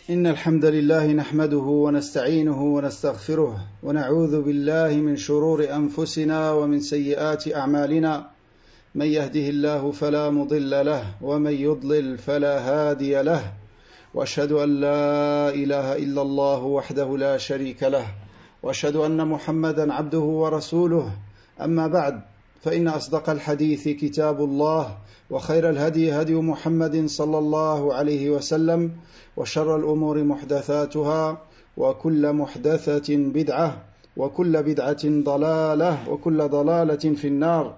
إن الحمد لله نحمده ونستعينه ونستغفره ونعوذ بالله من شرور أنفسنا ومن سيئات أعمالنا من يهده الله فلا مضل له ومن يضلل فلا هادي له وأشهد أن لا إله إلا الله وحده لا شريك له وأشهد أن محمدا عبده ورسوله أما بعد فإن أصدق الحديث كتاب الله وخير الهدي هدي محمد صلى الله عليه وسلم وشر الأمور محدثاتها وكل محدثة بدعة وكل بدعة ضلالة وكل ضلالة في النار.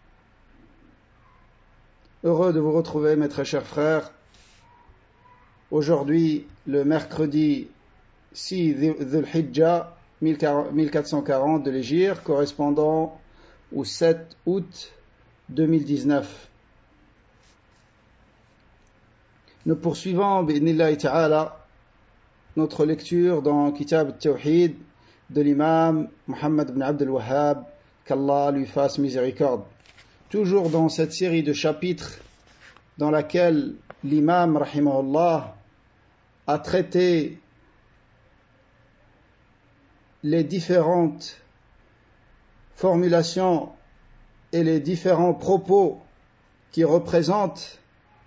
Heureux de vous retrouver mes très chers frères. Aujourd'hui, le mercredi 6 Dhul Hijjah 1440 de l'Hégire, correspondant au 7 août 2019. Nous poursuivons, bi'idhnillahi ta'ala, notre lecture dans Kitab al-Tawhid de l'imam Muhammad ibn Abd al-Wahhab, qu'Allah lui fasse miséricorde. Toujours dans cette série de chapitres dans laquelle l'imam, rahimahullah, a traité les différentes formulations et les différents propos qui représentent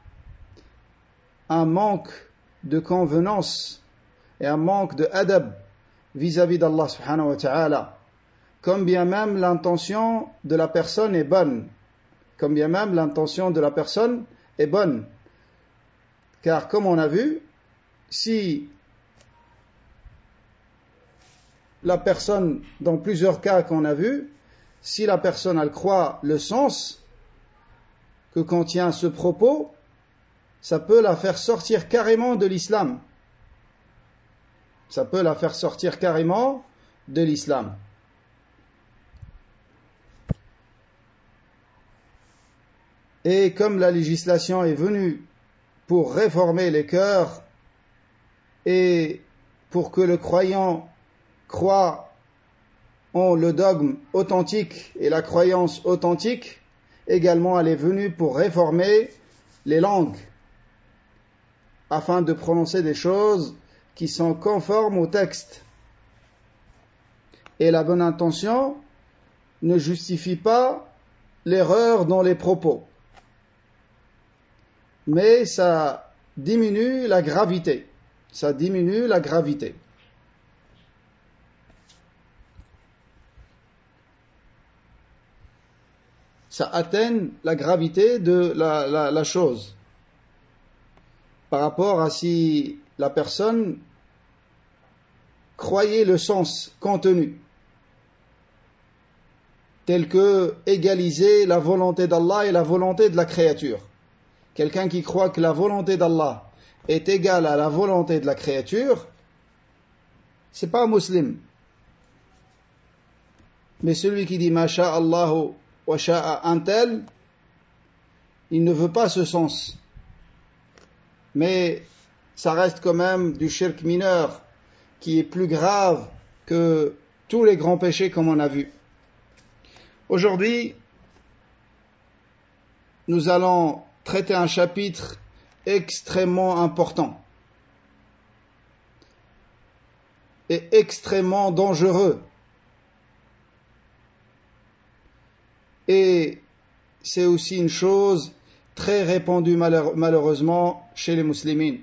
un manque de convenance et un manque de adab vis-à-vis d'Allah subhanahu wa ta'ala, comme bien même l'intention de la personne est bonne, car comme on a vu, si la personne, dans plusieurs cas qu'on a vu, si la personne elle croit le sens que contient ce propos, ça peut la faire sortir carrément de l'islam. Et comme la législation est venue pour réformer les cœurs et pour que le croyant croit en le dogme authentique et la croyance authentique, également elle est venue pour réformer les langues, afin de prononcer des choses qui sont conformes au texte. Et la bonne intention ne justifie pas l'erreur dans les propos, mais ça diminue la gravité. Ça atténue la gravité de la chose, par rapport à si la personne croyait le sens contenu, tel que égaliser la volonté d'Allah et la volonté de la créature. Quelqu'un qui croit que la volonté d'Allah est égale à la volonté de la créature, c'est pas un musulman. Mais celui qui dit Masha Allahu wa sha'a un tel, il ne veut pas ce sens. Mais ça reste quand même du shirk mineur qui est plus grave que tous les grands péchés comme on a vu. Aujourd'hui, nous allons traiter un chapitre extrêmement important et extrêmement dangereux. Et c'est aussi une chose très répandue malheureusement chez les musulmans.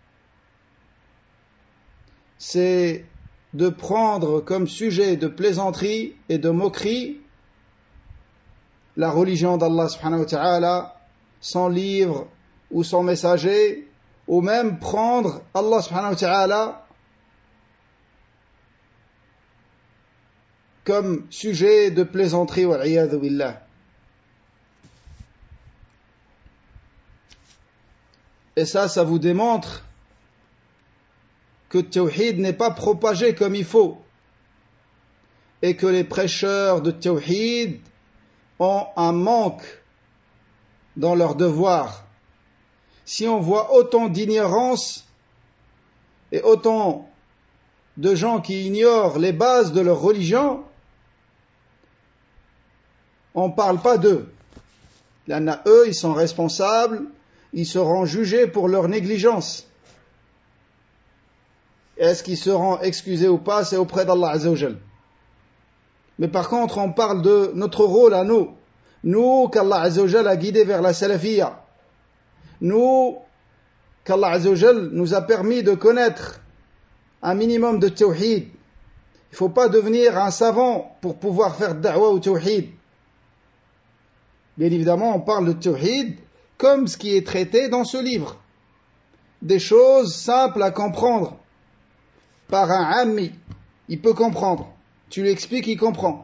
C'est de prendre comme sujet de plaisanterie et de moquerie la religion d'Allah subhanahu wa ta'ala, son livre ou son messager, ou même prendre Allah subhanahu wa ta'ala comme sujet de plaisanterie, wal iyadhu billah. Et ça vous démontre que le tawhid n'est pas propagé comme il faut, et que les prêcheurs de tawhid ont un manque dans leur devoir. Si on voit autant d'ignorance et autant de gens qui ignorent les bases de leur religion, on ne parle pas d'eux. Il y en a eux, ils sont responsables, ils seront jugés pour leur négligence. est-ce qu'il se rend excusé ou pas, c'est auprès d'Allah Azza wa Jal. Mais par contre, on parle de notre rôle à nous. Nous, qu'Allah Azza wa Jal a guidé vers la salafiyya. Nous, qu'Allah Azza wa Jal nous a permis de connaître un minimum de tawhid. Il ne faut pas devenir un savant pour pouvoir faire da'wa au tawhid. Bien évidemment, on parle de tawhid comme ce qui est traité dans ce livre. Des choses simples à comprendre par un ammi. Il peut comprendre. Tu lui expliques, il comprend.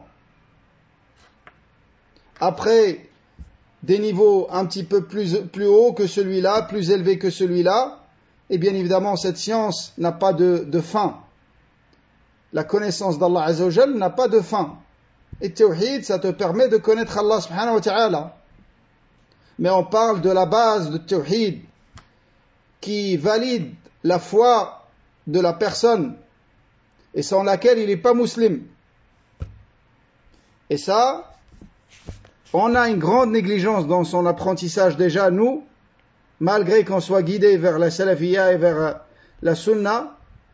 Après, des niveaux un petit peu plus hauts que celui-là, plus élevés que celui-là, et bien évidemment, cette science n'a pas de fin. La connaissance d'Allah Azza wa Jal n'a pas de fin. Et tawhid, ça te permet de connaître Allah subhanahu wa ta'ala. Mais on parle de la base de tawhid qui valide la foi de la personne et sans laquelle il n'est pas musulman. Et ça, on a une grande négligence dans son apprentissage déjà, nous, malgré qu'on soit guidé vers la salafiyya et vers la sunna.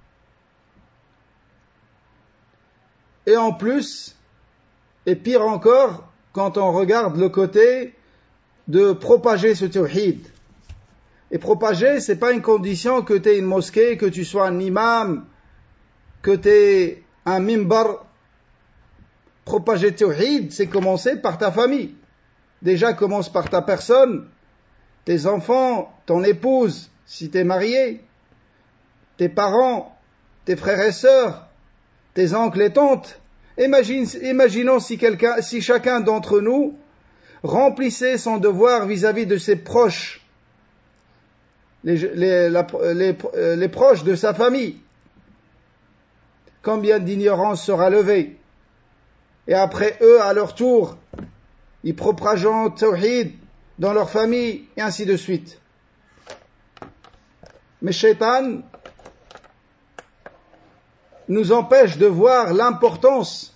Et en plus, et pire encore, quand on regarde le côté de propager ce tawhid. Et propager, c'est pas une condition que tu aies une mosquée, que tu sois un imam, que tu aies un mimbar. Propager le tawhid, c'est commencer par ta famille. Déjà, commence par ta personne, tes enfants, ton épouse, si tu es marié, tes parents, tes frères et sœurs, tes oncles et tantes. Imaginons si chacun d'entre nous remplissait son devoir vis-à-vis de ses proches, les proches de sa famille. Combien d'ignorance sera levée? Et après eux, à leur tour, ils propageront le tawhid dans leur famille, et ainsi de suite. Mais Shaitan nous empêche de voir l'importance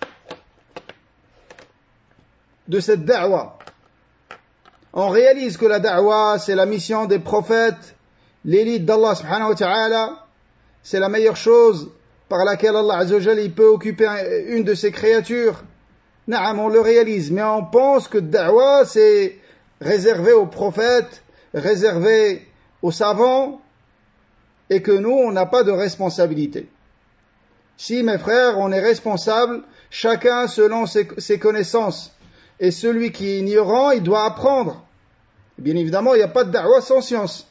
de cette da'wa. On réalise que la da'wa, c'est la mission des prophètes, l'élite d'Allah subhanahu wa ta'ala, c'est la meilleure chose par laquelle Allah Azza wa Jalla il peut occuper une de ses créatures. Naam, on le réalise, mais on pense que da'wa, c'est réservé aux prophètes, réservé aux savants, et que nous, on n'a pas de responsabilité. Si, mes frères, on est responsable, chacun selon ses connaissances. Et celui qui est ignorant, il doit apprendre. Bien évidemment, il n'y a pas de da'wa sans science.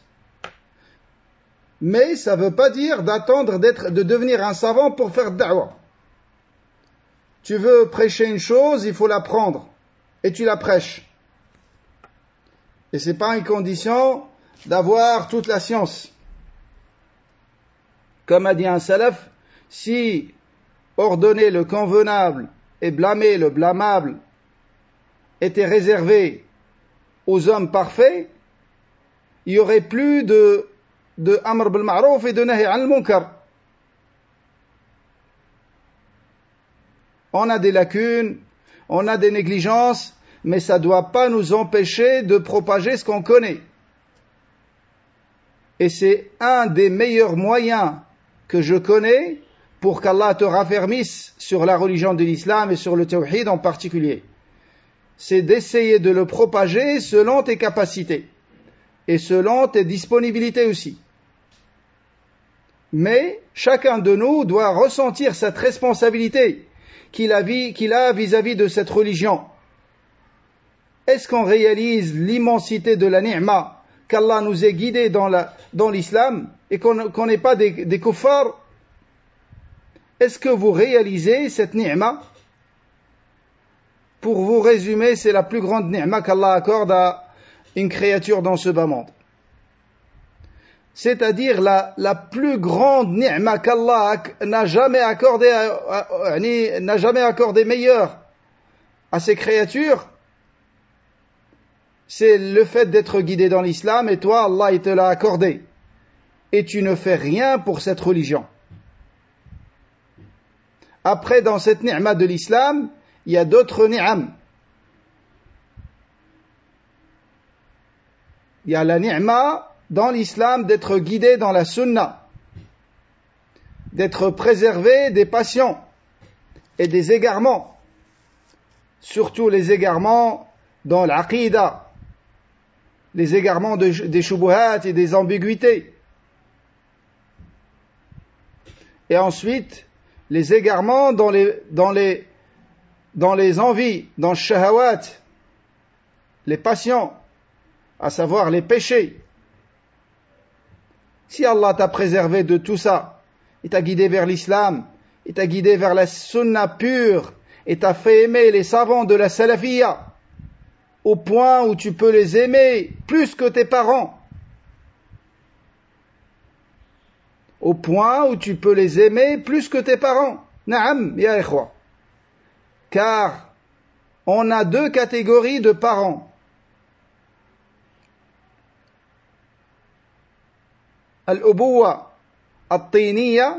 Mais ça ne veut pas dire d'attendre de devenir un savant pour faire da'wa. Tu veux prêcher une chose, il faut l'apprendre. Et tu la prêches. Et ce n'est pas une condition d'avoir toute la science. Comme a dit un salaf, si ordonner le convenable et blâmer le blâmable était réservé aux hommes parfaits, il n'y aurait plus de amr bil ma'ruf et de nahy anil munkar. On a des lacunes, on a des négligences, mais ça ne doit pas nous empêcher de propager ce qu'on connaît. Et c'est un des meilleurs moyens que je connais pour qu'Allah te raffermisse sur la religion de l'islam et sur le tawhid en particulier. C'est d'essayer de le propager selon tes capacités et selon tes disponibilités aussi. Mais chacun de nous doit ressentir cette responsabilité qu'il a vis-à-vis de cette religion. Est-ce qu'on réalise l'immensité de la ni'ma qu'Allah nous ait guidés dans l'islam et qu'on n'est pas des kuffars? Est-ce que vous réalisez cette ni'ma? Pour vous résumer, c'est la plus grande ni'ma qu'Allah accorde à une créature dans ce bas monde. C'est-à-dire la plus grande ni'ma qu'Allah n'a jamais accordé meilleure à ses créatures, c'est le fait d'être guidé dans l'islam, et toi, Allah, il te l'a accordé. Et tu ne fais rien pour cette religion. Après, dans cette ni'ma de l'islam, il y a d'autres ni'am. Il y a la ni'ma dans l'islam d'être guidé dans la sunna. d'être préservé des passions et des égarements, surtout les égarements dans l'aqida, les égarements des shubuhat et des ambiguïtés. Et ensuite, les égarements dans les envies, dans le shahawat, les passions, à savoir les péchés. Si Allah t'a préservé de tout ça, il t'a guidé vers l'islam, il t'a guidé vers la sunna pure, et t'a fait aimer les savants de la salafiyya, au point où tu peux les aimer plus que tes parents. Au point où tu peux les aimer plus que tes parents. Na'am, ya ikhwa. Car on a deux catégories de parents. Al-ubuwa at-tiniya,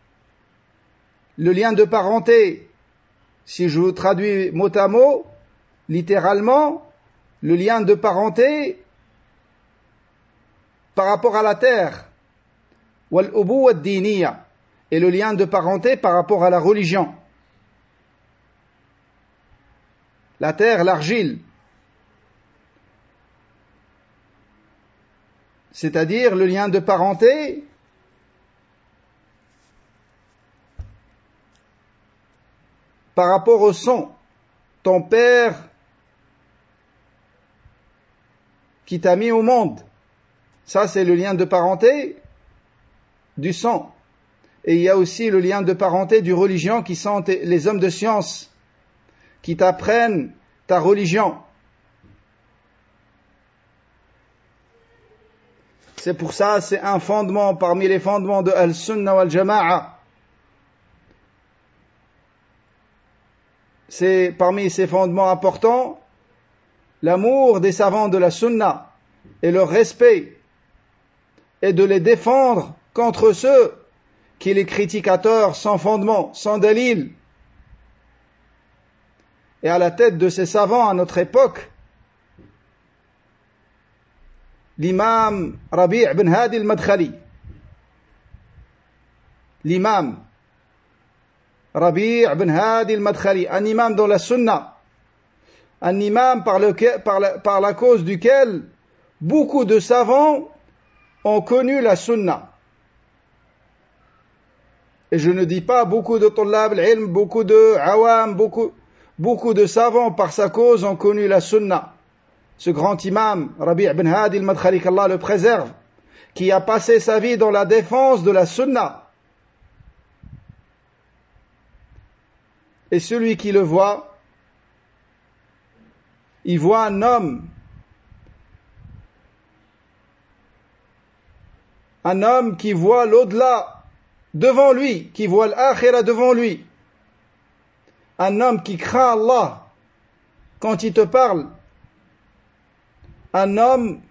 le lien de parenté, si je vous traduis mot à mot, littéralement, le lien de parenté par rapport à la terre. Wal-ubuwa ad-diniya, et le lien de parenté par rapport à la religion. La terre, l'argile. C'est-à-dire le lien de parenté par rapport au sang. Ton père qui t'a mis au monde. Ça, c'est le lien de parenté du sang. Et il y a aussi le lien de parenté du religion qui sont les hommes de science qui t'apprennent ta religion. C'est pour ça, c'est un fondement parmi les fondements de Al-Sunnah wal-Jama'a. C'est parmi ces fondements importants, l'amour des savants de la Sunna et leur respect, et de les défendre contre ceux qui les critiquateurs sans fondement, sans dalil. Et à la tête de ces savants à notre époque, l'imam Rabi' ibn Hadi al-Madkhali. L'imam Rabi' ibn Hadi al-Madkhali, un imam dans la Sunna, un imam par la cause duquel beaucoup de savants ont connu la Sunna. Et je ne dis pas beaucoup de tullab al-ilm, beaucoup de awam, beaucoup de savants par sa cause ont connu la Sunna. Ce grand imam, Rabi' ibn Hadi al-Madkhali, qu'Allah le préserve, qui a passé sa vie dans la défense de la Sunna. Et celui qui le voit, il voit un homme qui voit l'au-delà devant lui, qui voit l'akhira devant lui. Un homme qui craint Allah quand il te parle. Un homme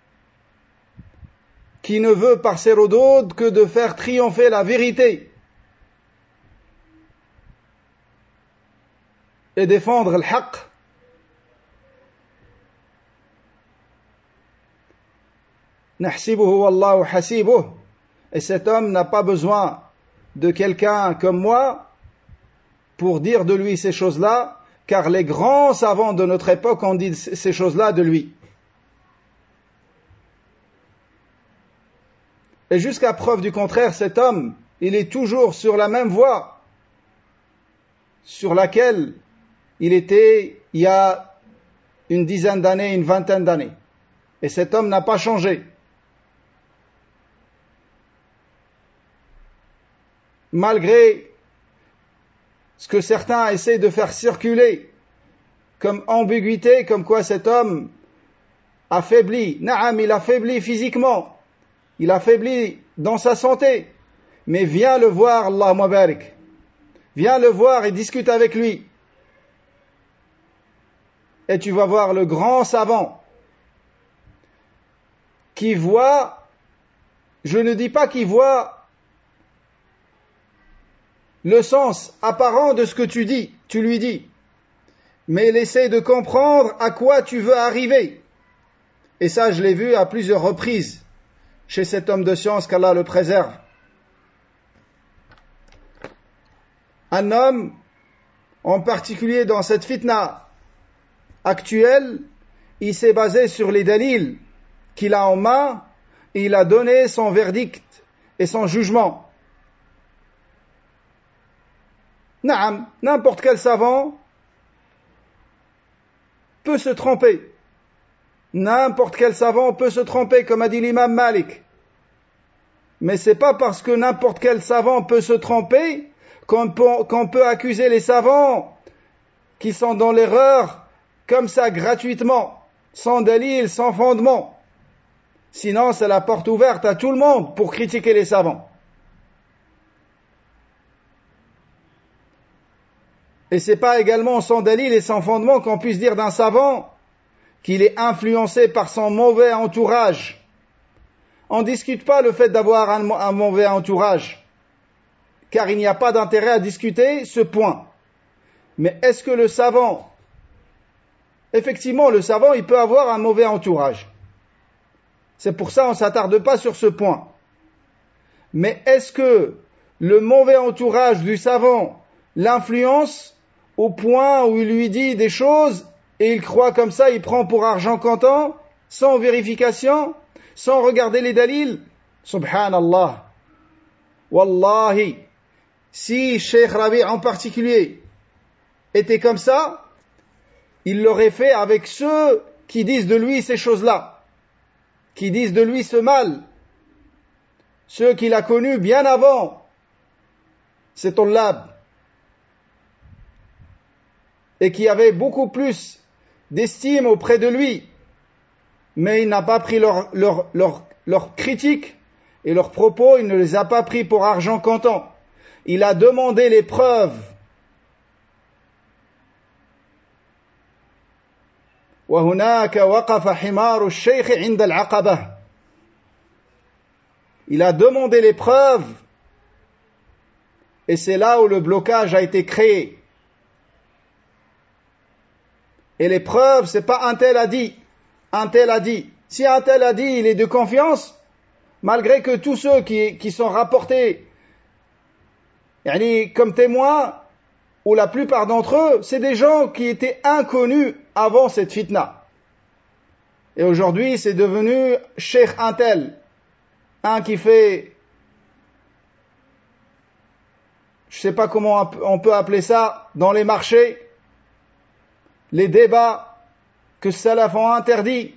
qui ne veut par ses rodaudes que de faire triompher la vérité et défendre le haqq. Nahsibuhu wallahu hasibuh. Et cet homme n'a pas besoin de quelqu'un comme moi pour dire de lui ces choses-là, car les grands savants de notre époque ont dit ces choses-là de lui. Et jusqu'à preuve du contraire, cet homme, il est toujours sur la même voie sur laquelle il était il y a une dizaine d'années, une vingtaine d'années. Et cet homme n'a pas changé. Malgré ce que certains essaient de faire circuler comme ambiguïté, comme quoi cet homme affaibli. Naam, il affaiblit physiquement. Il affaiblit dans sa santé. Mais viens le voir, Allah mubarak. Viens le voir et discute avec lui. Et tu vas voir le grand savant qui voit, je ne dis pas qu'il voit le sens apparent de ce que tu lui dis, mais il essaie de comprendre à quoi tu veux arriver. Et ça, je l'ai vu à plusieurs reprises chez cet homme de science, qu'Allah le préserve. un homme, en particulier dans cette fitna actuelle, il s'est basé sur les dalils qu'il a en main et il a donné son verdict et son jugement. Naam, n'importe quel savant peut se tromper. N'importe quel savant peut se tromper, comme a dit l'imam Malik. Mais c'est pas parce que n'importe quel savant peut se tromper qu'on peut accuser les savants qui sont dans l'erreur comme ça gratuitement, sans dalil, sans fondement. Sinon, c'est la porte ouverte à tout le monde pour critiquer les savants. Et c'est pas également sans dalil et sans fondement qu'on puisse dire d'un savant qu'il est influencé par son mauvais entourage. On ne discute pas le fait d'avoir un mauvais entourage, car il n'y a pas d'intérêt à discuter ce point. Mais est-ce que le savant, effectivement le savant, il peut avoir un mauvais entourage. C'est pour ça qu'on ne s'attarde pas sur ce point. Mais est-ce que le mauvais entourage du savant l'influence au point où il lui dit des choses et il croit comme ça, il prend pour argent comptant, sans vérification, sans regarder les dalils? Subhanallah. Wallahi, si Cheikh Rabi en particulier était comme ça, il l'aurait fait avec ceux qui disent de lui ces choses-là, qui disent de lui ce mal, ceux qu'il a connus bien avant, c'est Tollab, et qui avaient beaucoup plus d'estime auprès de lui, mais il n'a pas pris leurs critiques et leurs propos, il ne les a pas pris pour argent comptant. Il a demandé les preuves. وَهُنَاكَ وَقَفَ حِمَارُ الشَّيْخِ عِنْدَ الْعَقَبَةِ. Il a demandé les preuves, et c'est là où le blocage a été créé. Et les preuves, c'est pas un tel a dit, un tel a dit. Si un tel a dit, il est de confiance, malgré que tous ceux qui sont rapportés comme témoins, ou la plupart d'entre eux, c'est des gens qui étaient inconnus avant cette fitna. Et aujourd'hui, c'est devenu Cheikh un tel, un qui fait, je sais pas comment on peut appeler ça, dans les marchés, les débats que salaf ont interdits,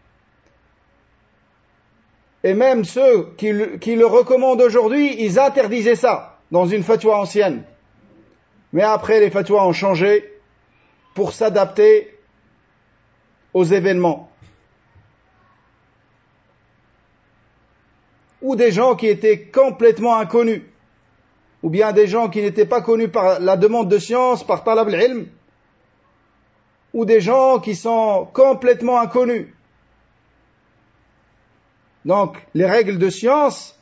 et même ceux qui le recommandent aujourd'hui, ils interdisaient ça dans une fatwa ancienne. Mais après, les fatwas ont changé pour s'adapter aux événements. Ou des gens qui étaient complètement inconnus, ou bien des gens qui n'étaient pas connus par la demande de science, par talab al-ilm, ou des gens qui sont complètement inconnus. Donc, les règles de science,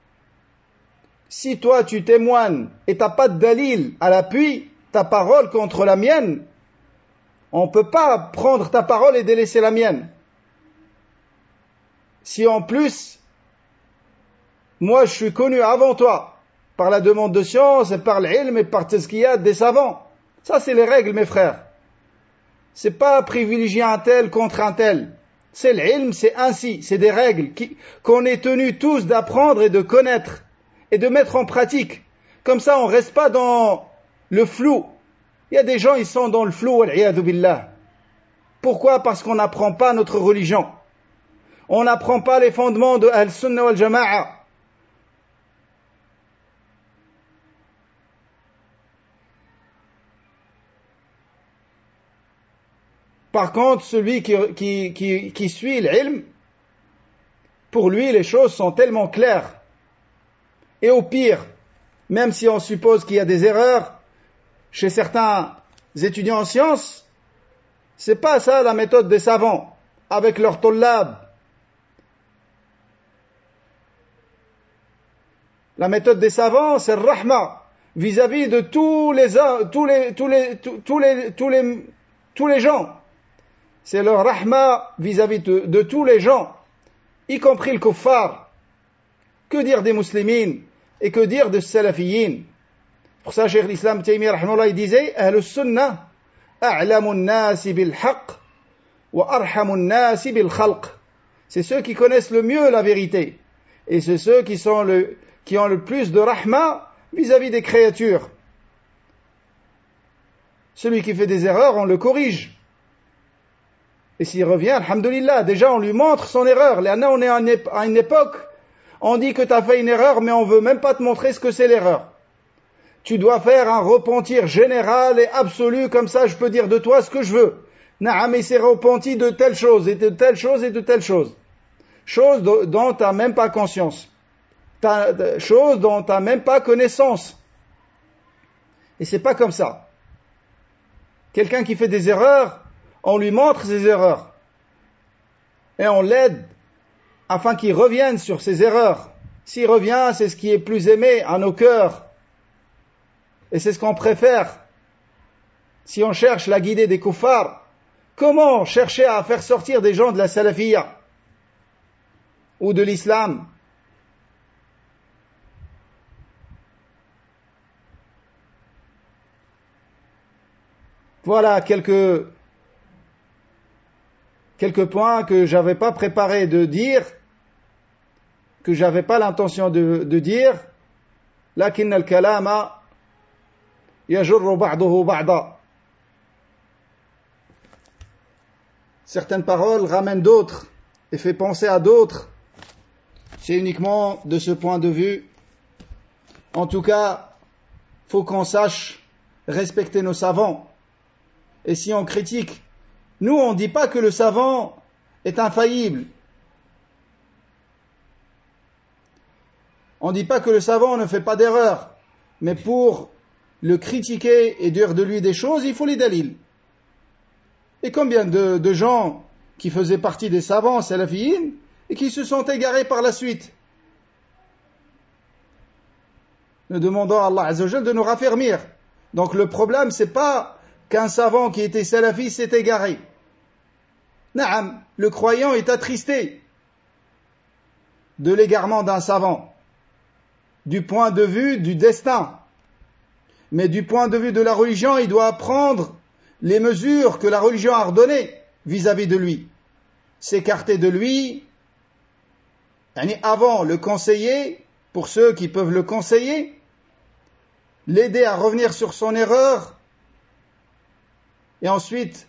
si toi tu témoignes et t'as pas de dalil à l'appui, ta parole contre la mienne, on peut pas prendre ta parole et délaisser la mienne. Si en plus, moi je suis connu avant toi, par la demande de science et par l'ilm et par tazkiyat des savants, ça c'est les règles mes frères. C'est pas privilégier un tel contre un tel. C'est l'ilm, c'est ainsi, c'est des règles qu'on est tenus tous d'apprendre et de connaître et de mettre en pratique. Comme ça, on reste pas dans le flou. Il y a des gens, ils sont dans le flou, wal-'iyadhu billah. Pourquoi? Parce qu'on n'apprend pas notre religion. On n'apprend pas les fondements de Al-Sunnah wal-Jama'a. Par contre, celui qui suit l'ilm, pour lui, les choses sont tellement claires. Et au pire, même si on suppose qu'il y a des erreurs chez certains étudiants en sciences, c'est pas ça la méthode des savants, avec leur tollab. La méthode des savants, c'est le rahma, vis-à-vis de tous les gens. C'est le rahma vis-à-vis de tous les gens, y compris le kuffar. Que dire des muslimines et que dire des salafiyin? Pour ça, Cheikh l'Islam Taymiyyah rahimahullah, il disait Ahl sunnah a'lamun nasi bil haqq wa arhamun nasi bil khalq. C'est ceux qui connaissent le mieux la vérité. Et c'est ceux qui ont le plus de rahma vis-à-vis des créatures. Celui qui fait des erreurs, on le corrige. Et s'il revient, alhamdulillah, déjà on lui montre son erreur. Là, on est à une époque, on dit que tu as fait une erreur, mais on veut même pas te montrer ce que c'est l'erreur. Tu dois faire un repentir général et absolu, comme ça je peux dire de toi ce que je veux. Naam, il s'est repenti de telle chose, et de telle chose, et de telle chose. Chose dont tu n'as même pas conscience. Chose dont tu n'as même pas connaissance. Et c'est pas comme ça. Quelqu'un qui fait des erreurs, on lui montre ses erreurs. Et on l'aide afin qu'il revienne sur ses erreurs. S'il revient, c'est ce qui est plus aimé à nos cœurs. Et c'est ce qu'on préfère. Si on cherche la guidée des kuffars, comment chercher à faire sortir des gens de la salafiyya ou de l'islam? Voilà quelques points que j'avais pas préparé de dire, que j'avais pas l'intention de dire. Lakin al-kalama yajurru ba'duhu ba'da. Certaines paroles ramènent d'autres et fait penser à d'autres. C'est uniquement de ce point de vue. En tout cas, faut qu'on sache respecter nos savants. Et si on critique, nous on ne dit pas que le savant est infaillible. On ne dit pas que le savant ne fait pas d'erreur. Mais pour le critiquer et dire de lui des choses, il faut les dalils. Et combien de gens qui faisaient partie des savants salafiyyin et qui se sont égarés par la suite. Nous demandons à Allah Azza wa Jal de nous raffermir. Donc le problème, c'est pas qu'un savant qui était salafi s'est égaré. Naam, le croyant est attristé de l'égarement d'un savant, du point de vue du destin. Mais du point de vue de la religion, il doit prendre les mesures que la religion a ordonnées vis-à-vis de lui. S'écarter de lui, avant le conseiller, pour ceux qui peuvent le conseiller, l'aider à revenir sur son erreur, et ensuite,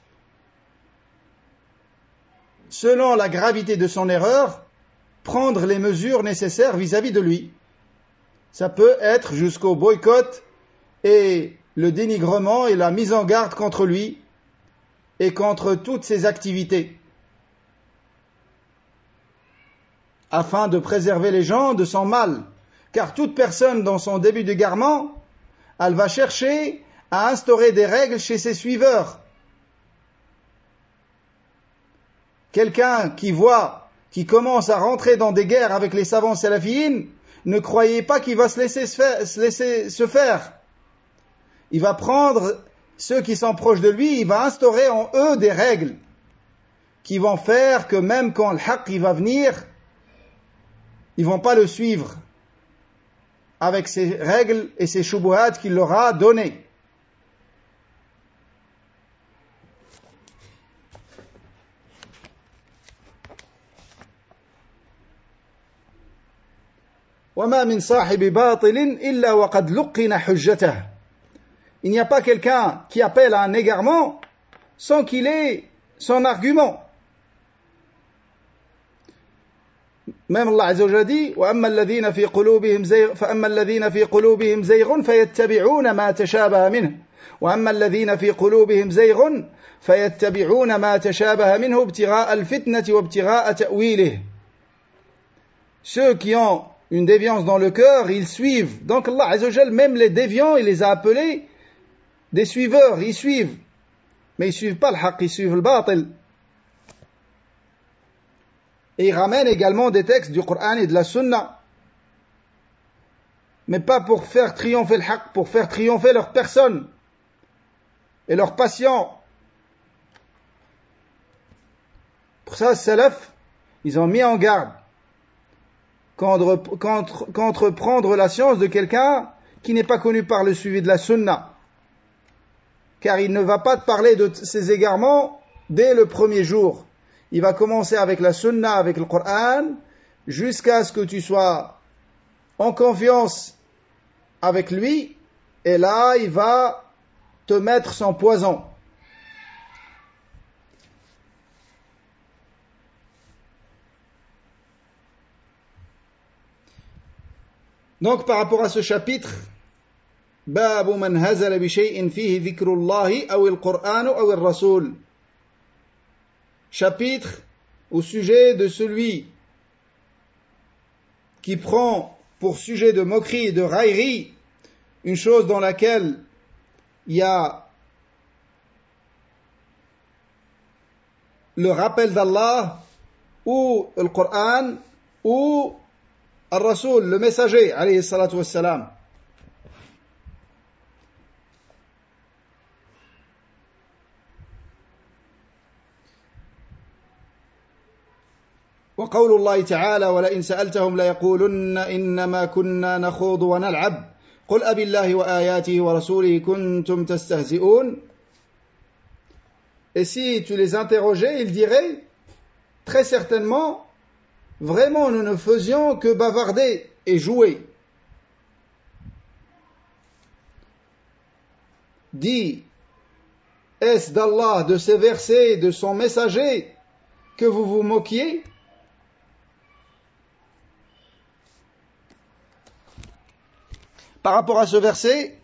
selon la gravité de son erreur, prendre les mesures nécessaires vis-à-vis de lui. Ça peut être jusqu'au boycott et le dénigrement et la mise en garde contre lui et contre toutes ses activités, afin de préserver les gens de son mal. Car toute personne dans son début d'égarement, elle va chercher à instaurer des règles chez ses suiveurs. Quelqu'un qui commence à rentrer dans des guerres avec les savants salafiyyin, ne croyez pas qu'il va se laisser se faire. Il va prendre ceux qui sont proches de lui, il va instaurer en eux des règles qui vont faire que même quand le haqq il va venir, ils vont pas le suivre avec ces règles et ces shubuhat qu'il leur a données. وَمَا مِنْ صَاحِبِ بَاطِلٍ إِلَّا وَقَدْ لُقِّنَ حُجَّتَهُ. Il n'y a pas quelqu'un qui appelle à un égarement sans qu'il ait son argument. Même Allah Azza wa Jalla dit وَأَمَّا الَّذِينَ فِي قُلُوبِهِمْ زَيْغٌ فَأَمَّا الَّذِينَ فِي قُلُوبِهِمْ زَيْغٌ فَيَتَّبِعُونَ مَا تَشَابَهَ مِنْهُ وَأَمَّا الَّذِينَ فِي قُلُوبِهِمْ زَيْغٌ فَيَتَّبِعُونَ مَا تَشَابَهَ مِنْهُ ابْتِغَاءَ الْفِتْنَةِ وَابْتِغَاءَ تَأْوِيلِهِ. Ceux qui ont une déviance dans le cœur, ils suivent. Donc Allah Azza wa Jalla, même les déviants, il les a appelés des suiveurs, ils suivent. Mais ils suivent pas le haqq, ils suivent le batil. Et ils ramènent également des textes du Coran et de la Sunna. Mais pas pour faire triompher le haqq, pour faire triompher leur personne et leur passion. Pour ça, les salaf, ils ont mis en garde contre prendre la science de quelqu'un qui n'est pas connu par le suivi de la sunna. Car il ne va pas te parler de ces égarements dès le premier jour. Il va commencer avec la sunna, avec le Coran, jusqu'à ce que tu sois en confiance avec lui, et là, il va te mettre son poison. Donc, par rapport à ce chapitre, باب من هزل بشيء فيه ذكر الله أو القرآن أو الرسول. Chapitre au sujet de celui qui prend pour sujet de moquerie et de raillerie une chose dans laquelle il y a le rappel d'Allah ou le Coran ou le Rasoul, le messager, alayhi salatu wassalam. وقول الله تعالى ولئن سألتهم ليقولن إنما كنا نخوض ونلعب قل أبي الله وآياته ورسوله كنتم تستهزئون. Et si tu les interrogeais, ils diraient très certainement, vraiment nous ne faisions que bavarder et jouer. Dis, est-ce d'Allah, de ses versets, de son messager que vous vous moquiez? Par rapport à ce verset,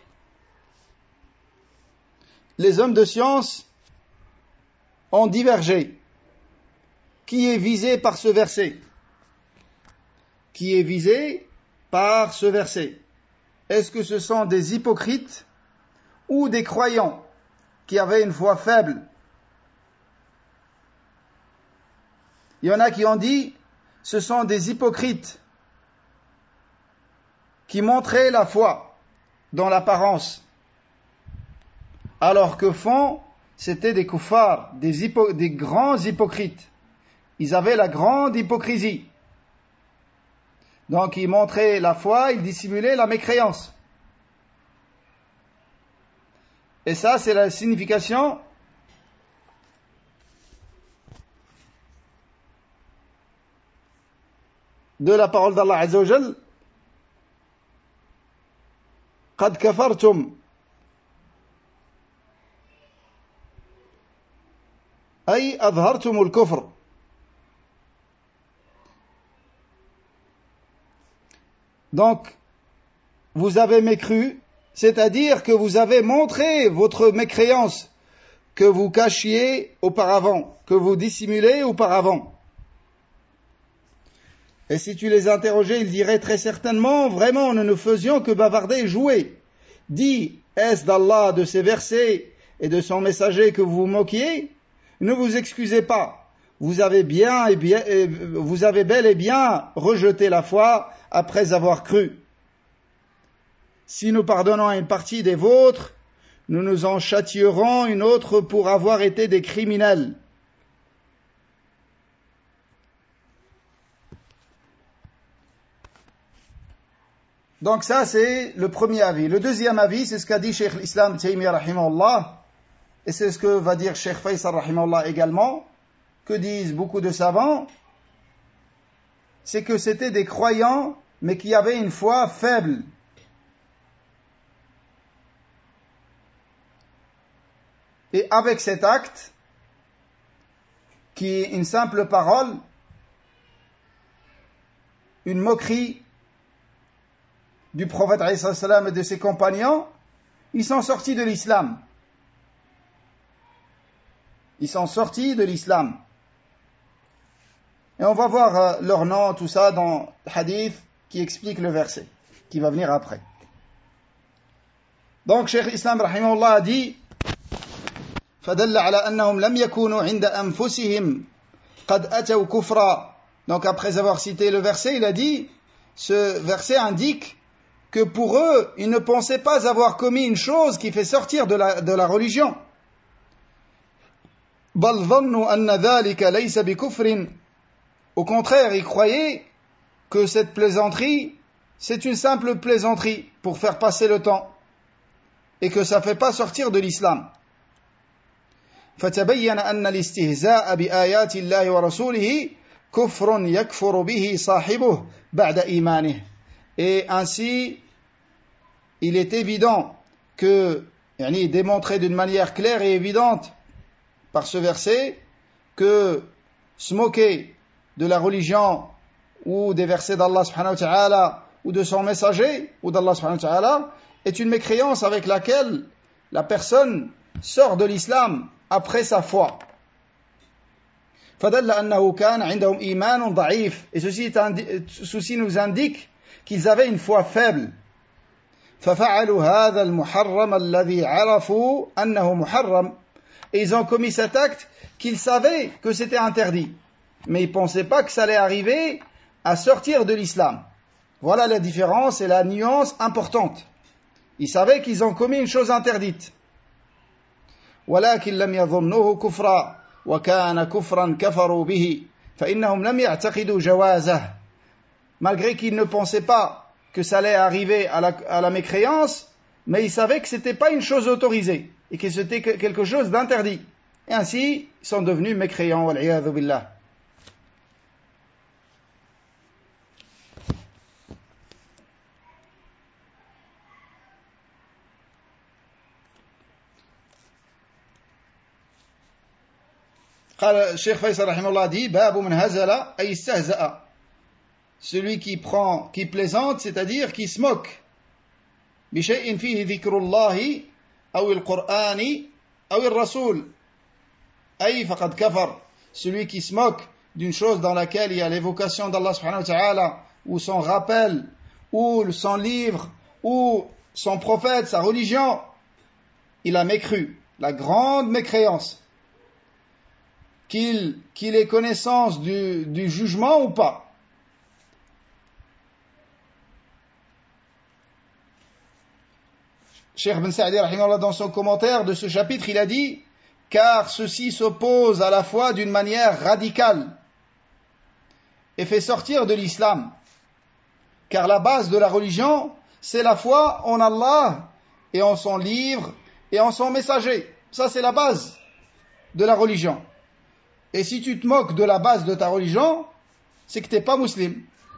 les hommes de science ont divergé. Qui est visé par ce verset? Qui est visé par ce verset? Est-ce que ce sont des hypocrites ou des croyants qui avaient une foi faible? Il y en a qui ont dit, ce sont des hypocrites qui montraient la foi dans l'apparence, alors que fond, c'était des kuffars, des grands hypocrites. Ils avaient la grande hypocrisie. Donc ils montraient la foi, ils dissimulaient la mécréance. Et ça, c'est la signification de la parole d'Allah Azza wa Jal. قد كفرتم أي أظهرتم الكفر. Donc, vous avez mécru, c'est-à-dire que vous avez montré votre mécréance que vous cachiez auparavant, que vous dissimulez auparavant. Et si tu les interrogeais, ils diraient très certainement, vraiment, nous ne faisions que bavarder et jouer. Dis, est-ce d'Allah, de ses versets et de son messager que vous vous moquiez? Ne vous excusez pas. Vous avez bel et bien rejeté la foi après avoir cru. Si nous pardonnons à une partie des vôtres, nous nous en châtierons une autre pour avoir été des criminels. Donc ça, c'est le premier avis. Le deuxième avis, c'est ce qu'a dit Cheikh l'Islam Taymiyyah rahimahullah, et c'est ce que va dire Cheikh Faisal rahimahullah également, que disent beaucoup de savants, c'est que c'était des croyants, mais qui avaient une foi faible. Et avec cet acte, qui est une simple parole, une moquerie du prophète alayhi salam et de ses compagnons, ils sont sortis de l'islam. Ils sont sortis de l'islam. Et on va voir leur nom, tout ça, dans le hadith qui explique le verset, qui va venir après. Donc, Cheikh l'Islam rahimahullah a dit, فَدَلَّ عَلَى أَنَّهُمْ لَمْ يَكُونُوا عِنْدَ أَنفُسِهِمْ قَدْ أَتَوْا كُفْرًا. Donc, après avoir cité le verset, il a dit, ce verset indique que pour eux, ils ne pensaient pas avoir commis une chose qui fait sortir de la religion. بَلْ ظَنُّوا أَنَّ ذَلِكَ لَيْسَ بِكُفْرٍ. Au contraire, ils croyaient que cette plaisanterie, c'est une simple plaisanterie pour faire passer le temps et que ça ne fait pas sortir de l'islam. فتبين أن الاستهزاء بآيات الله ورسوله كفر يكفر به صاحبه بعد إيمانه. Et ainsi, il est évident que, démontré d'une manière claire et évidente par ce verset, que se moquer de la religion ou des versets d'Allah subhanahu wa ta'ala ou de son messager ou d'Allah subhanahu wa ta'ala est une mécréance avec laquelle la personne sort de l'islam après sa foi. فدل أنه كان عندهم إيمان ضعيف, et ceci nous indique qu'ils avaient une foi faible. ففعلوا هذا المحرم الذي عرفوا أنه محرم, et ils ont commis cet acte qu'ils savaient que c'était interdit, mais ils ne pensaient pas que ça allait arriver à sortir de l'islam. Voilà la différence et la nuance importante. Ils savaient qu'ils ont commis une chose interdite. ولكن لم يظنوه كفرا وكان كفرا كفروا به فإنهم لم يعتقدوا جوازه. Malgré qu'ils ne pensaient pas que ça allait arriver à la mécréance, mais ils savaient que c'était pas une chose autorisée et que c'était quelque chose d'interdit. Et ainsi, ils sont devenus mécréants. Wal-'iyadhu billah. Cheikh Faisal rahimahullah dit Babu man hazala ay istahza'a, celui qui plaisante, c'est-à-dire qui se moque, bi shay'in fihi dhikrullahi aw al-Qur'ani aw al-Rasul ay faqad kafar, celui qui se moque d'une chose dans laquelle il y a l'évocation d'Allah subhanahu wa ta'ala ou son rappel ou son livre ou son prophète, sa religion, il a mécru, la grande mécréance. Qu'il ait connaissance du jugement ou pas. Cheikh Ben Saadi rahimahullah, dans son commentaire de ce chapitre, il a dit car ceci s'oppose à la foi d'une manière radicale et fait sortir de l'islam, car la base de la religion c'est la foi en Allah et en son livre et en son messager. Ça c'est la base de la religion. Et si tu te moques de la base de ta religion, c'est que tu n'es pas musulman.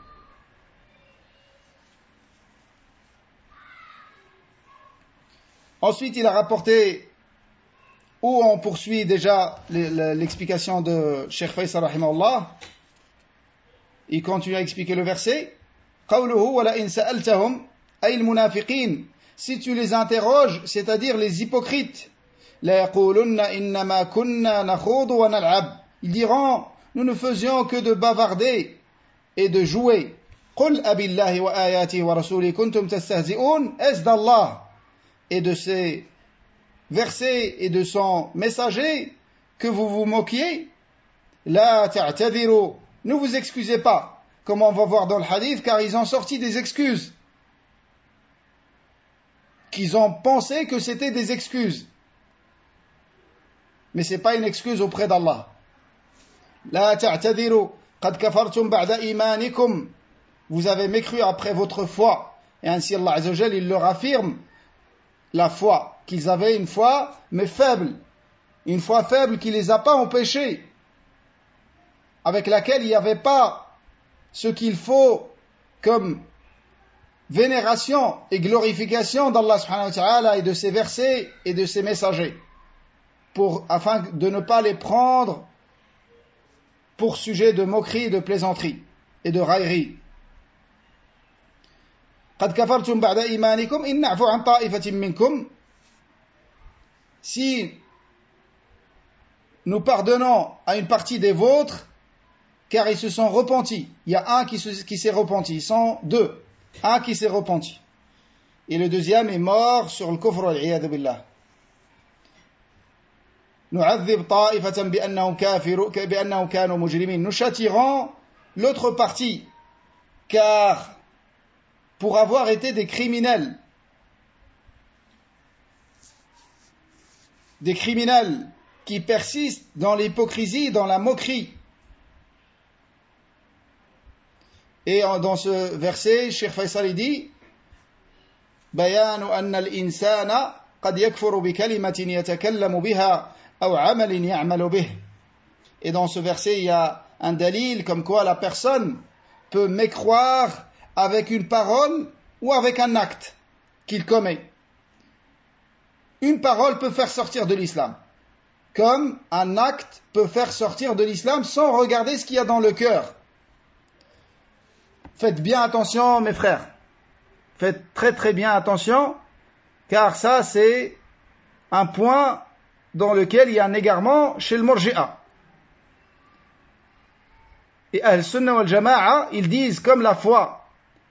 Ensuite, il a rapporté, où on poursuit déjà l'explication de Cheikh Faisal rahimahullah. Il continue à expliquer le verset. قَوْلُهُ وَلَئِنْ سَأَلْتَهُمْ أَيْ الْمُنَافِقِينَ, si tu les interroges, c'est-à-dire les hypocrites, لَيَقُولُنَّ إِنَّمَا كُنَّا نَخُوضُ وَنَلْعَبُ, ils diront, nous ne faisions que de bavarder et de jouer. قُلْ أَبِاللَّهِ وَآيَاتِهِ وَرَسُولِهِ كُنْتُمْ تَسْتَهْزِئُونَ, est-ce d'Allah et de ses versets et de son messager que vous vous moquiez? لَا تَعْتَذِرُوا, ne vous excusez pas, comme on va voir dans le hadith, car ils ont sorti des excuses, qu'ils ont pensé que c'était des excuses. Mais ce n'est pas une excuse auprès d'Allah. لا تعتذروا قد كفرتم بعد إيمانكم, vous avez mécru après votre foi. Et ainsi Allah Azza wa Jal, il leur affirme la foi, qu'ils avaient une foi mais faible, une foi faible qui les a pas empêchés, avec laquelle il n'y avait pas ce qu'il faut comme vénération et glorification d'Allah subhanahu wa ta'ala et de ses versets et de ses messagers, afin de ne pas les prendre pour sujet de moquerie, de plaisanterie et de raillerie. قد كفرتم بعد إيمانكم إن نعفو عن طائفة منكم, si nous pardonnons à une partie des vôtres, car ils se sont repentis. Il y a un qui s'est repenti, ils sont deux. Un qui s'est repenti. Et le deuxième est mort sur le kufr wal-'iyadhu billah. نعذب طائفة بأنهم كانوا مجرمين. Nous châtirons l'autre partie, car pour avoir été des criminels qui persistent dans l'hypocrisie, dans la moquerie. Et dans ce verset, Cheikh Faisal dit بيان أن الإنسان قد يكفر بكلمة يتكلم بها أو عمل يعمل به. Et dans ce verset, il y a un dalil comme quoi la personne peut mécroire avec une parole ou avec un acte qu'il commet. Une parole peut faire sortir de l'islam, comme un acte peut faire sortir de l'islam sans regarder ce qu'il y a dans le cœur. Faites bien attention, mes frères. Faites très très bien attention, car ça c'est un point dans lequel il y a un égarement chez le Murji'a. Et Ahl-Sunnah wal Jama'a, ils disent comme la foi,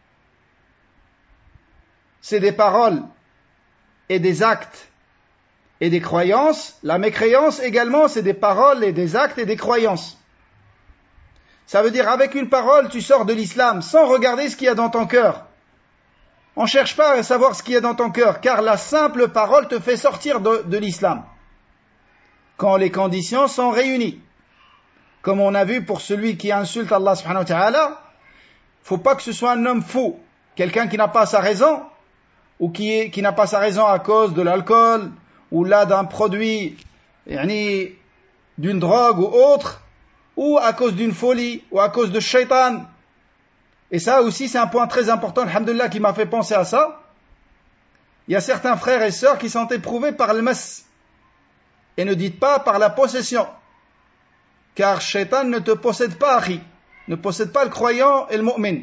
c'est des paroles et des actes et des croyances. La mécréance également, c'est des paroles et des actes et des croyances. Ça veut dire, avec une parole, tu sors de l'islam sans regarder ce qu'il y a dans ton cœur. On ne cherche pas à savoir ce qu'il y a dans ton cœur, car la simple parole te fait sortir de l'islam. Quand les conditions sont réunies. Comme on a vu pour celui qui insulte Allah subhanahu wa ta'ala, faut pas que ce soit un homme fou, quelqu'un qui n'a pas sa raison, ou qui n'a pas sa raison à cause de l'alcool, ou là d'un produit, d'une drogue ou autre, ou à cause d'une folie, ou à cause de shaitan. Et ça aussi c'est un point très important, alhamdulillah, qui m'a fait penser à ça. Il y a certains frères et sœurs qui sont éprouvés par le mas, et ne dites pas par la possession. Car shaitan ne te possède pas, akhi, ne possède pas le croyant et le mu'min.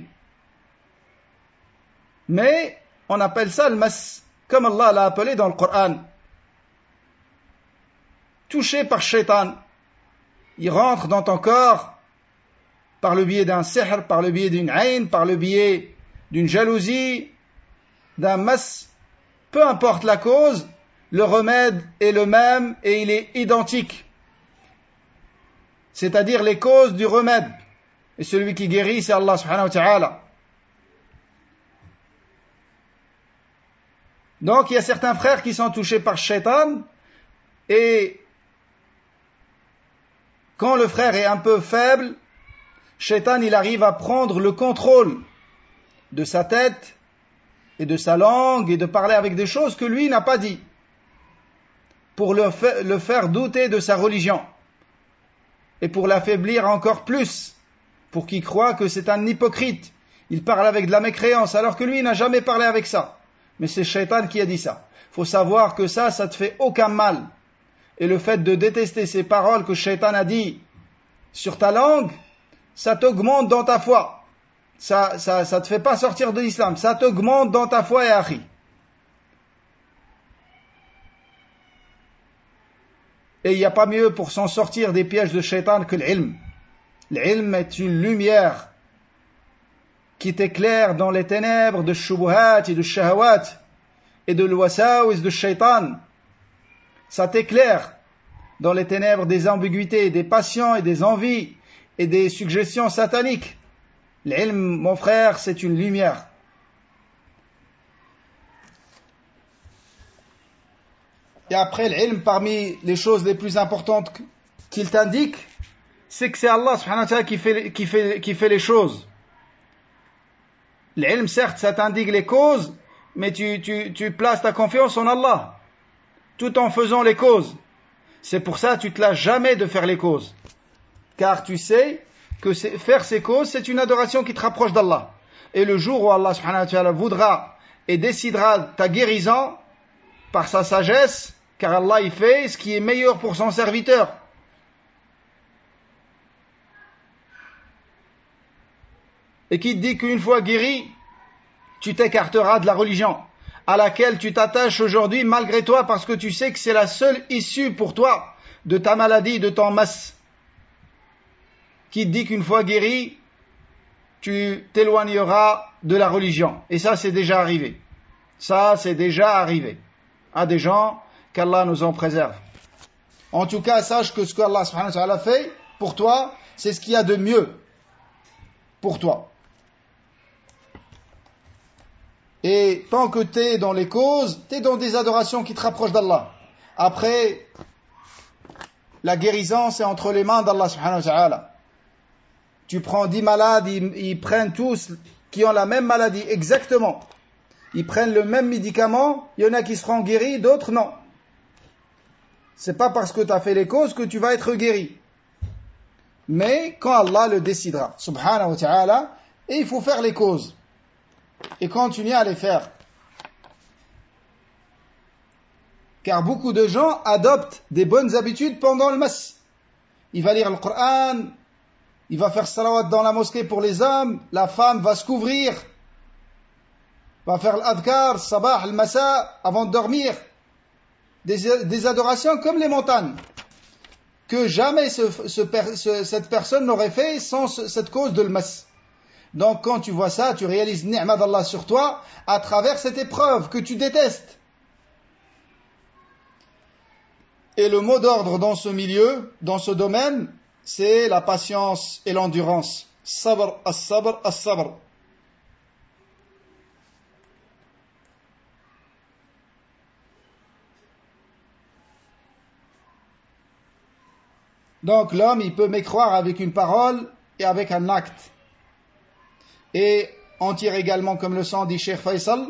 Mais on appelle ça le mas, comme Allah l'a appelé dans le Coran. Touché par shaitan, il rentre dans ton corps par le biais d'un sihr, par le biais d'une ayn, par le biais d'une jalousie, d'un mas. Peu importe la cause, le remède est le même et il est identique. C'est-à-dire les causes du remède. Et celui qui guérit, c'est Allah subhanahu wa ta'ala. Donc il y a certains frères qui sont touchés par shaitan, et quand le frère est un peu faible, shaitan il arrive à prendre le contrôle de sa tête et de sa langue et de parler avec des choses que lui n'a pas dit, pour le faire douter de sa religion. Et pour l'affaiblir encore plus, pour qu'il croie que c'est un hypocrite. Il parle avec de la mécréance, alors que lui il n'a jamais parlé avec ça. Mais c'est Shaitan qui a dit ça. Il faut savoir que ça te fait aucun mal. Et le fait de détester ces paroles que Shaitan a dit sur ta langue, ça t'augmente dans ta foi. Ça te fait pas sortir de l'islam, ça t'augmente dans ta foi, et akhi. Et il n'y a pas mieux pour s'en sortir des pièges de shaitan que l'ilm. L'ilm est une lumière qui t'éclaire dans les ténèbres de shubuhat et de shahawat et de l'wasawis de shaitan. Ça t'éclaire dans les ténèbres des ambiguïtés, des passions et des envies et des suggestions sataniques. L'ilm, mon frère, c'est une lumière. Et après l'ilm, parmi les choses les plus importantes qu'il t'indique, c'est que c'est Allah subhanahu wa ta'ala qui fait les choses. L'ilm, certes, ça t'indique les causes, mais tu places ta confiance en Allah, tout en faisant les causes. C'est pour ça que tu te lasses jamais de faire les causes. Car tu sais que faire ces causes, c'est une adoration qui te rapproche d'Allah. Et le jour où Allah subhanahu wa ta'ala voudra et décidera ta guérison par sa sagesse, car Allah il fait ce qui est meilleur pour son serviteur. Et qui te dit qu'une fois guéri, tu t'écarteras de la religion à laquelle tu t'attaches aujourd'hui malgré toi, parce que tu sais que c'est la seule issue pour toi de ta maladie, de ton mas. Qui te dit qu'une fois guéri, tu t'éloigneras de la religion. Et ça, c'est déjà arrivé. Ça, c'est déjà arrivé à des gens qu'Allah nous en préserve. En tout cas, sache que ce qu'Allah subhanahu wa ta'ala fait pour toi, c'est ce qu'il y a de mieux pour toi. Et tant que tu es dans les causes, tu es dans des adorations qui te rapprochent d'Allah. Après, la guérison, c'est entre les mains d'Allah subhanahu wa ta'ala. Tu prends 10 malades, ils prennent tous qui ont la même maladie, exactement. Ils prennent le même médicament, il y en a qui seront guéris, d'autres non. C'est pas parce que tu as fait les causes que tu vas être guéri. Mais quand Allah le décidera, subhanahu wa ta'ala, et il faut faire les causes. Et continuer à les faire. Car beaucoup de gens adoptent des bonnes habitudes pendant le mas. Il va lire le Coran, il va faire salawat dans la mosquée pour les hommes, la femme va se couvrir, va faire l'adhkar, sabah, le masa, avant de dormir. Des adorations comme les montagnes, que jamais cette personne n'aurait fait sans cette cause de l'mas. Donc quand tu vois ça, tu réalises ni'ma d'Allah sur toi à travers cette épreuve que tu détestes. Et le mot d'ordre dans ce milieu, dans ce domaine, c'est la patience et l'endurance. Sabr, as-sabr, as-sabr. Donc l'homme, il peut mécroire avec une parole et avec un acte. Et on tire également, comme le sang dit Cheikh Faisal,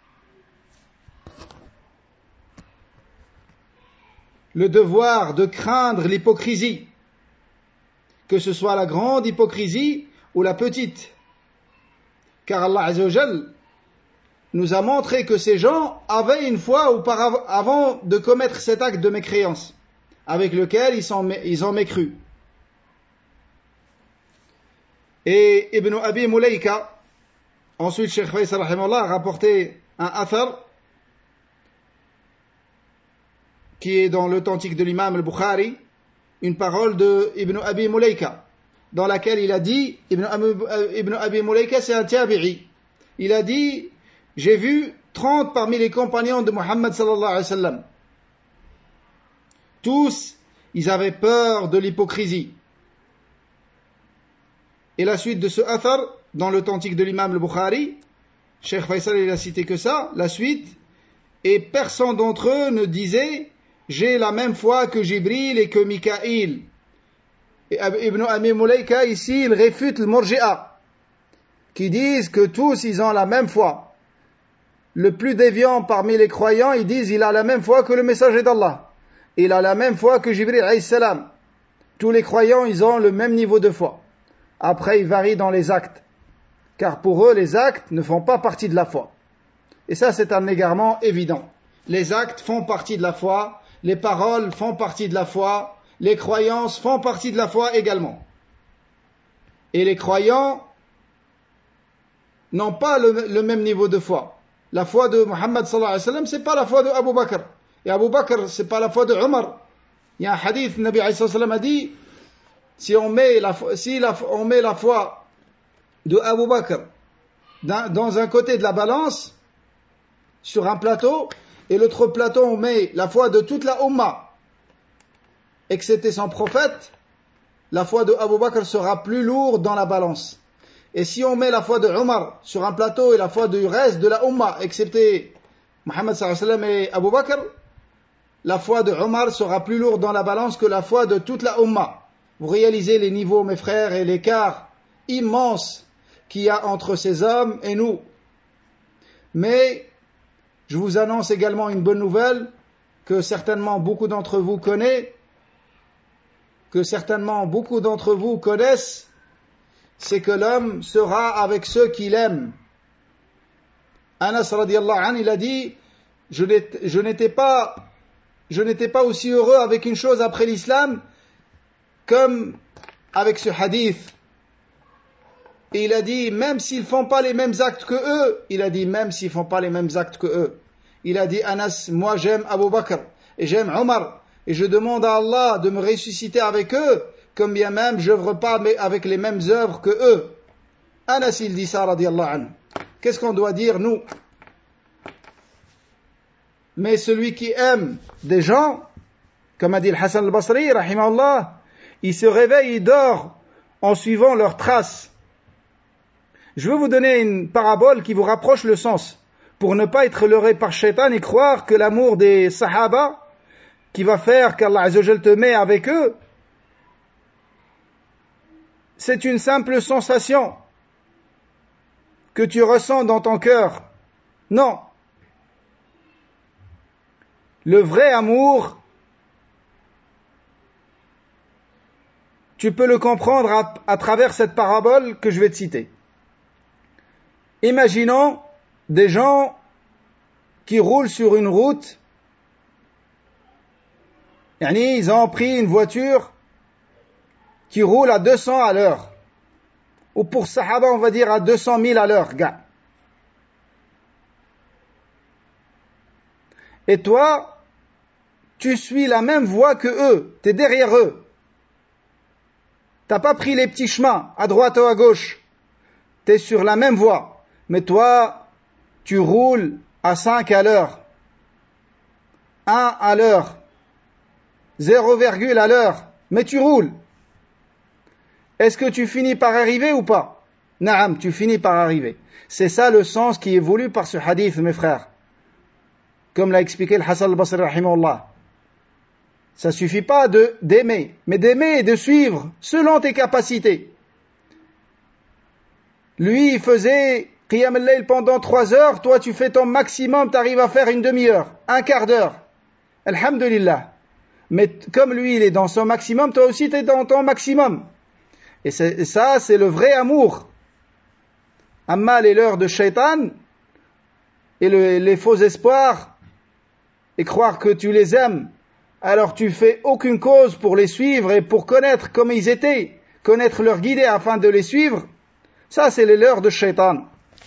le devoir de craindre l'hypocrisie, que ce soit la grande hypocrisie ou la petite. Car Allah Azza wa Jal nous a montré que ces gens avaient une foi auparavant, avant de commettre cet acte de mécréance, avec lequel ils ont mécru. Et Ibn Abi Mulaika, ensuite Cheikh Faisal rahimahullah a rapporté un athar qui est dans l'authentique de l'imam al-Bukhari, une parole de Ibn Abi Mulaika, dans laquelle il a dit, Ibn Abi Mulaika c'est un tabi'i, il a dit, j'ai vu 30 parmi les compagnons de Muhammad sallallahu alayhi wa sallam. Tous, ils avaient peur de l'hypocrisie. Et la suite de ce athar, dans l'authentique de l'imam al-Bukhari, Cheikh Faisal il a cité que ça, la suite, et personne d'entre eux ne disait, j'ai la même foi que Jibril et que Mikaïl. Et Ibn Abi Mulaika ici, il réfute le Murji'a, qui disent que tous ils ont la même foi. Le plus déviant parmi les croyants, ils disent, il a la même foi que le messager d'Allah. Il a la même foi que Jibril alayhi salam. Tous les croyants, ils ont le même niveau de foi. Après, ils varient dans les actes. Car pour eux, les actes ne font pas partie de la foi. Et ça, c'est un égarement évident. Les actes font partie de la foi, les paroles font partie de la foi, les croyances font partie de la foi également. Et les croyants n'ont pas le même niveau de foi. La foi de Muhammad sallallahu alayhi wa sallam, c'est pas la foi de Abu Bakr. Et Abu Bakr, c'est pas la foi de Omar. Il y a un hadith, le Nabi alayhi sallam a dit, si on met la foi de Abu Bakr dans un côté de la balance, sur un plateau, et l'autre plateau, on met la foi de toute la Ummah, et que c'était son prophète, la foi de Abu Bakr sera plus lourde dans la balance. Et si on met la foi de Omar sur un plateau et la foi du reste de la Ummah, excepté Muhammad sallallahu alayhi wa sallam et Abu Bakr, la foi de Omar sera plus lourde dans la balance que la foi de toute la Ummah. Vous réalisez les niveaux, mes frères, et l'écart immense qu'il y a entre ces hommes et nous. Mais je vous annonce également une bonne nouvelle que certainement beaucoup d'entre vous connaissent, c'est que l'homme sera avec ceux qu'il aime. Anas radiyallahu anhu, il a dit, je n'étais pas aussi heureux avec une chose après l'islam comme avec ce hadith. Et il a dit, même s'ils font pas les mêmes actes que eux, il a dit, Anas, moi j'aime Abu Bakr, et j'aime Omar, et je demande à Allah de me ressusciter avec eux, comme bien même je n'œuvre pas avec les mêmes œuvres que eux. Anas, il dit ça, radiyallahu anhu. Qu'est-ce qu'on doit dire, nous? Mais celui qui aime des gens, comme a dit le Hassan al-Basri, rahimahullah, il se réveille, il dort en suivant leurs traces. Je veux vous donner une parabole qui vous rapproche le sens, pour ne pas être leurré par Shaitan et croire que l'amour des Sahaba, qui va faire qu'Allah Azza wa Jal te met avec eux, c'est une simple sensation que tu ressens dans ton cœur. Non. Le vrai amour, tu peux le comprendre à travers cette parabole que je vais te citer. Imaginons des gens qui roulent sur une route. Ils ont pris une voiture qui roule à 200 à l'heure. Ou pour Sahaba, on va dire à 200 000 à l'heure, gars. Et toi, tu suis la même voie que eux. Tu es derrière eux. T'as pas pris les petits chemins, à droite ou à gauche. Tu es sur la même voie. Mais toi, tu roules à 5 à l'heure. 1 à l'heure. 0, à l'heure. Mais tu roules. Est-ce que tu finis par arriver ou pas? Naam, tu finis par arriver. C'est ça le sens qui est voulu par ce hadith, mes frères. Comme l'a expliqué le Hassan al-Basri, rahimahullah. Ça suffit pas d'aimer, mais d'aimer et de suivre selon tes capacités. Lui, il faisait Qiyam al-Layl pendant 3 heures, toi tu fais ton maximum, tu arrives à faire une demi-heure, un quart d'heure. Alhamdulillah. Mais comme lui, il est dans son maximum, toi aussi tu es dans ton maximum. Et ça, c'est le vrai amour. Amma les leurs de shaitan et les faux espoirs et croire que tu les aimes, alors tu fais aucune cause pour les suivre et pour connaître comme ils étaient, connaître leur guide afin de les suivre. Ça, c'est les leurs de shaitan.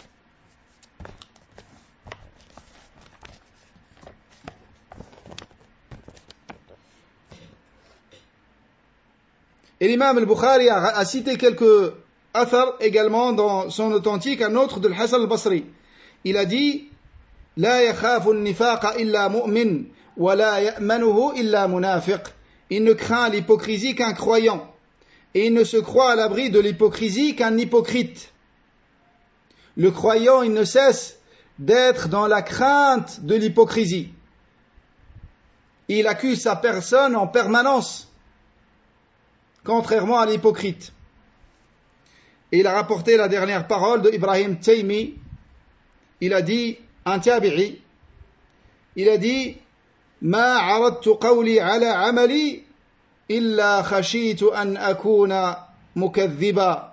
Et l'imam al-Bukhari a cité quelques athar également dans son authentique, un autre de Hassan al-Basri. Il a dit لا يخاف النفاق إلا مؤمن ولا يأمنه إلا منافق. Il ne craint l'hypocrisie qu'un croyant et il ne se croit à l'abri de l'hypocrisie qu'un hypocrite. Le croyant, il ne cesse d'être dans la crainte de l'hypocrisie. Il accuse sa personne en permanence, contrairement à l'hypocrite. Et il a rapporté la dernière parole de Ibrahim Taymi. Il a dit, un tabi'i, il a dit ما عرضت قولي على عملي إلا خشيت أن أكون مكذبا.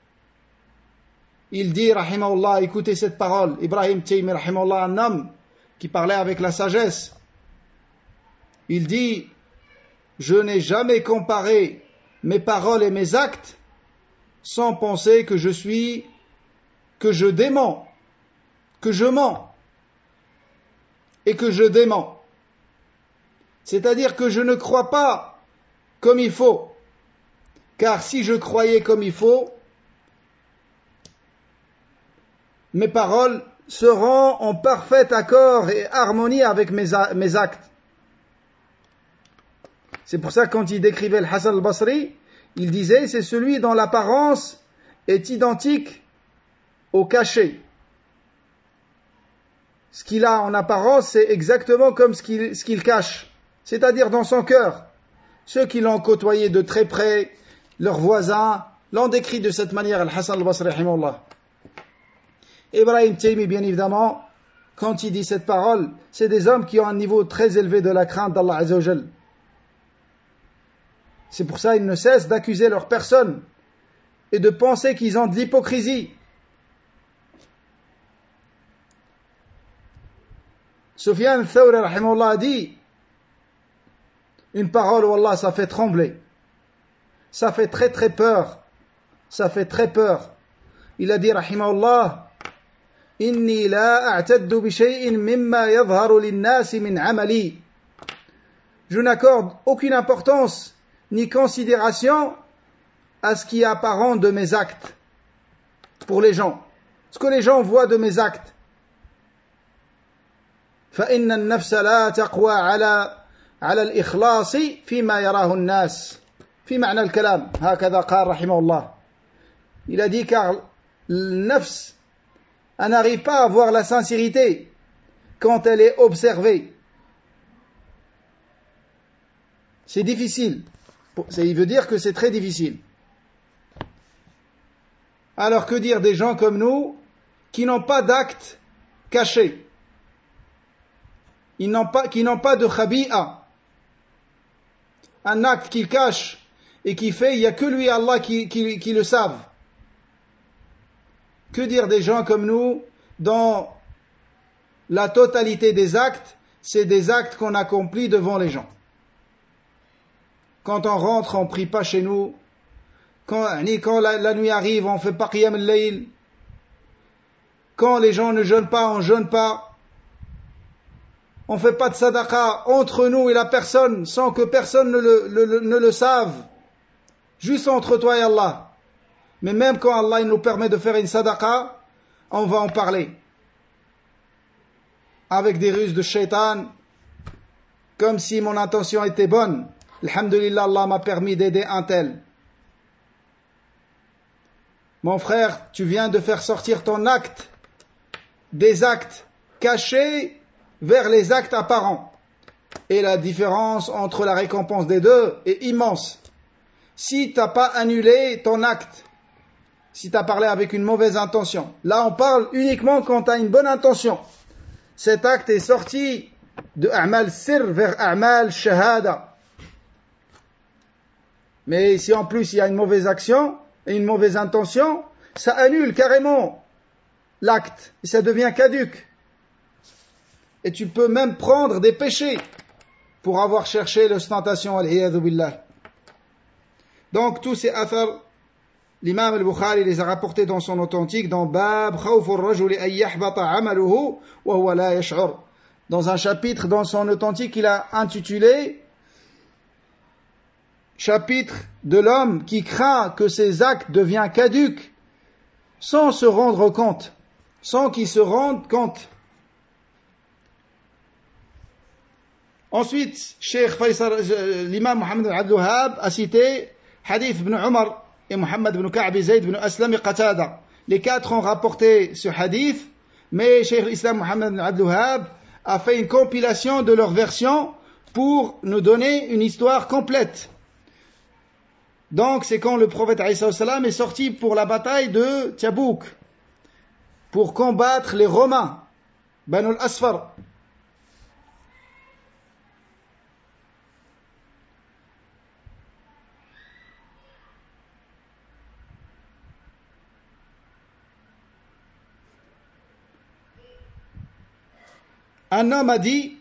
Il dit, rahimahullah, écoutez cette parole, Ibrahim Taymi, rahimahullah, un homme qui parlait avec la sagesse. Il dit, je n'ai jamais comparé mes paroles et mes actes sans penser que je dément, que je mens et que je dément. C'est-à-dire que je ne crois pas comme il faut. Car si je croyais comme il faut, mes paroles seront en parfait accord et harmonie avec mes actes. C'est pour ça que quand il décrivait le Hassan al-Basri, il disait c'est celui dont l'apparence est identique au cachet. Ce qu'il a en apparence, c'est exactement comme ce qu'il cache, c'est-à-dire dans son cœur. Ceux qui l'ont côtoyé de très près, leurs voisins, l'ont décrit de cette manière, Al-Hassan al-Basri, rahimahullah. Ibrahim Taymi, bien évidemment, quand il dit cette parole, c'est des hommes qui ont un niveau très élevé de la crainte d'Allah Azza wa Jal. C'est pour ça qu'ils ne cessent d'accuser leur personne et de penser qu'ils ont de l'hypocrisie. Sufyan al-Thawri, rahimahullah, a dit une parole, wallah, ça fait trembler. Ça fait très très peur. Ça fait très peur. Il a dit, rahimahullah, inni la a'taddu bi shay'in mimma yadhharu lin-nasi min 'amali. Je n'accorde aucune importance ni considération à ce qui est apparent de mes actes pour les gens. Ce que les gens voient de mes actes. فإن النفس لا تقوى على الإخلاص فيما يراه الناس في معنى الكلام هكذا قال رحمه الله. Il a dit car le nafs, elle n'arrive pas à voir la sincérité quand elle est observée. C'est difficile. Il veut dire que c'est très difficile. Alors que dire des gens comme nous qui n'ont pas d'acte caché, qui n'ont pas de khabi'a, un acte qu'il cache et qui fait, il n'y a que lui et Allah qui le savent. Que dire des gens comme nous dont la totalité des actes, c'est des actes qu'on accomplit devant les gens. Quand on rentre, on ne prie pas chez nous. Quand la nuit arrive, on ne fait pas qiyam al-layl. Quand les gens ne jeûnent pas, on ne jeûne pas. On ne fait pas de sadaqa entre nous et la personne sans que personne ne le save. Juste entre toi et Allah. Mais même quand Allah il nous permet de faire une sadaqa, on va en parler. Avec des ruses de shaitan, comme si mon intention était bonne. Alhamdulillah, Allah m'a permis d'aider un tel. Mon frère, tu viens de faire sortir ton acte des actes cachés vers les actes apparents. Et la différence entre la récompense des deux est immense. Si tu n'as pas annulé ton acte, si tu as parlé avec une mauvaise intention, là on parle uniquement quand tu as une bonne intention. Cet acte est sorti de a'mal sir vers a'mal shahada. Mais si en plus il y a une mauvaise action et une mauvaise intention, ça annule carrément l'acte et ça devient caduc. Et tu peux même prendre des péchés pour avoir cherché l'ostentation, al-iyadhu billah. Donc tous ces athars, l'imam al-Bukhari les a rapportés dans son authentique dans Bab khawf ar-rajuli an yahbata 'amaluhu wa huwa la yash'ur. Dans un chapitre dans son authentique, il a intitulé chapitre de l'homme qui craint que ses actes deviennent caducs sans se rendre compte, sans qu'il se rende compte. Ensuite, l'imam Muhammad ibn Abdul Wahhab a cité Hadith ibn Umar et Muhammad ibn Ka'b, Zayd ibn Aslam et Qatada. Les quatre ont rapporté ce hadith, mais Cheikh l'Islam Muhammad ibn Abdul Wahhab a fait une compilation de leurs versions pour nous donner une histoire complète. Donc c'est quand le prophète est sorti pour la bataille de Tabouk, pour combattre les Romains, Banu al-Asfar. Un homme a dit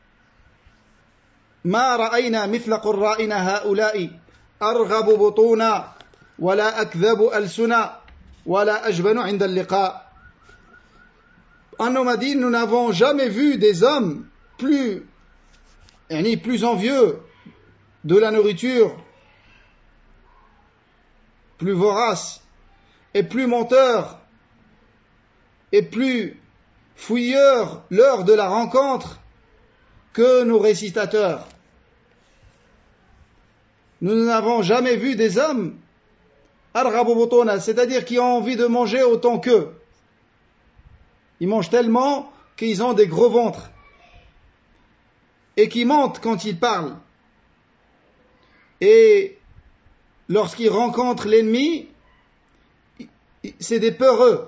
ما رأينا مثل قرائنا هؤلاء أرغب بطونا ولا أكذب ألسنا ولا أجبن عند اللقاء. Un homme a dit, nous n'avons jamais vu des hommes plus envieux de la nourriture, plus voraces et plus menteurs et plus fouilleurs lors de la rencontre que nos récitateurs. Nous n'avons jamais vu des hommes arghabu butuna, c'est-à-dire qui ont envie de manger autant qu'eux. Ils mangent tellement qu'ils ont des gros ventres et qui mentent quand ils parlent. Et lorsqu'ils rencontrent l'ennemi, c'est des peureux.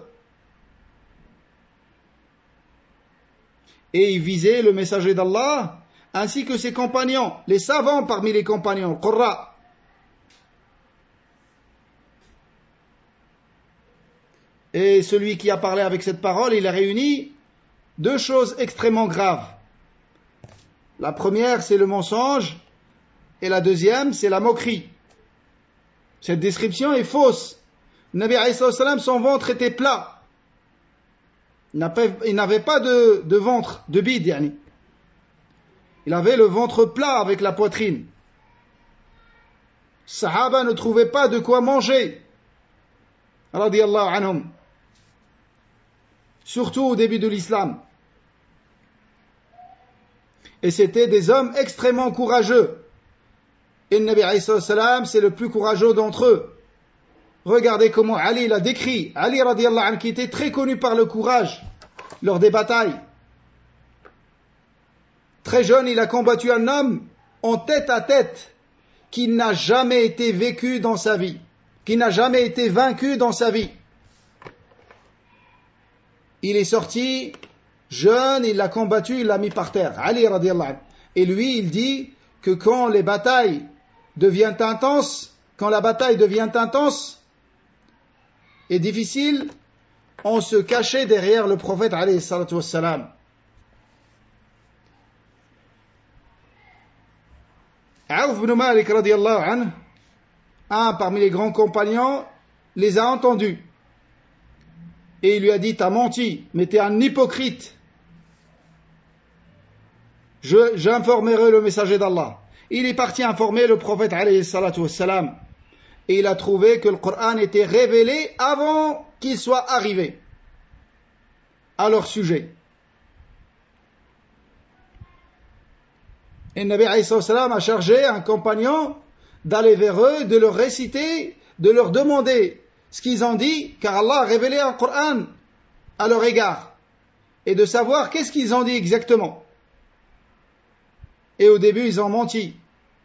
Et ils visaient le messager d'Allah ainsi que ses compagnons, les savants parmi les compagnons, Qurra. Et celui qui a parlé avec cette parole, il a réuni deux choses extrêmement graves. La première, c'est le mensonge, et la deuxième, c'est la moquerie. Cette description est fausse. Le Nabi alayhi salam, son ventre était plat. Il n'avait pas de ventre, de bide, yani. Il avait le ventre plat avec la poitrine. Sahaba ne trouvaient pas de quoi manger. Radiyallahu anhum. Surtout au début de l'islam. Et c'était des hommes extrêmement courageux. Et le Nabi alayhi salam, c'est le plus courageux d'entre eux. Regardez comment Ali l'a décrit. Ali radiyallahu anhu, qui était très connu par le courage lors des batailles. Très jeune, il a combattu un homme en tête à tête qui n'a jamais été vécu dans sa vie, qui n'a jamais été vaincu dans sa vie. il est sorti jeune, il l'a combattu, il l'a mis par terre. Ali radiallahu anhu. Et lui, il dit que quand la bataille devient intense et difficile, on se cachait derrière le prophète alayhi salatu wassalam. Aouf ibn Malik radiallahu anhu, un parmi les grands compagnons, les a entendus. Et il lui a dit, t'as menti, mais t'es un hypocrite. J'informerai le messager d'Allah. Il est parti informer le prophète alayhi salatu wassalam. Et il a trouvé que le Coran était révélé avant qu'il soit arrivé à leur sujet. Et le Nabi alayhi salatu wassalam a chargé un compagnon d'aller vers eux, de leur réciter, de leur demander ce qu'ils ont dit, car Allah a révélé un Coran à leur égard, et de savoir qu'est-ce qu'ils ont dit exactement. Et au début, ils ont menti.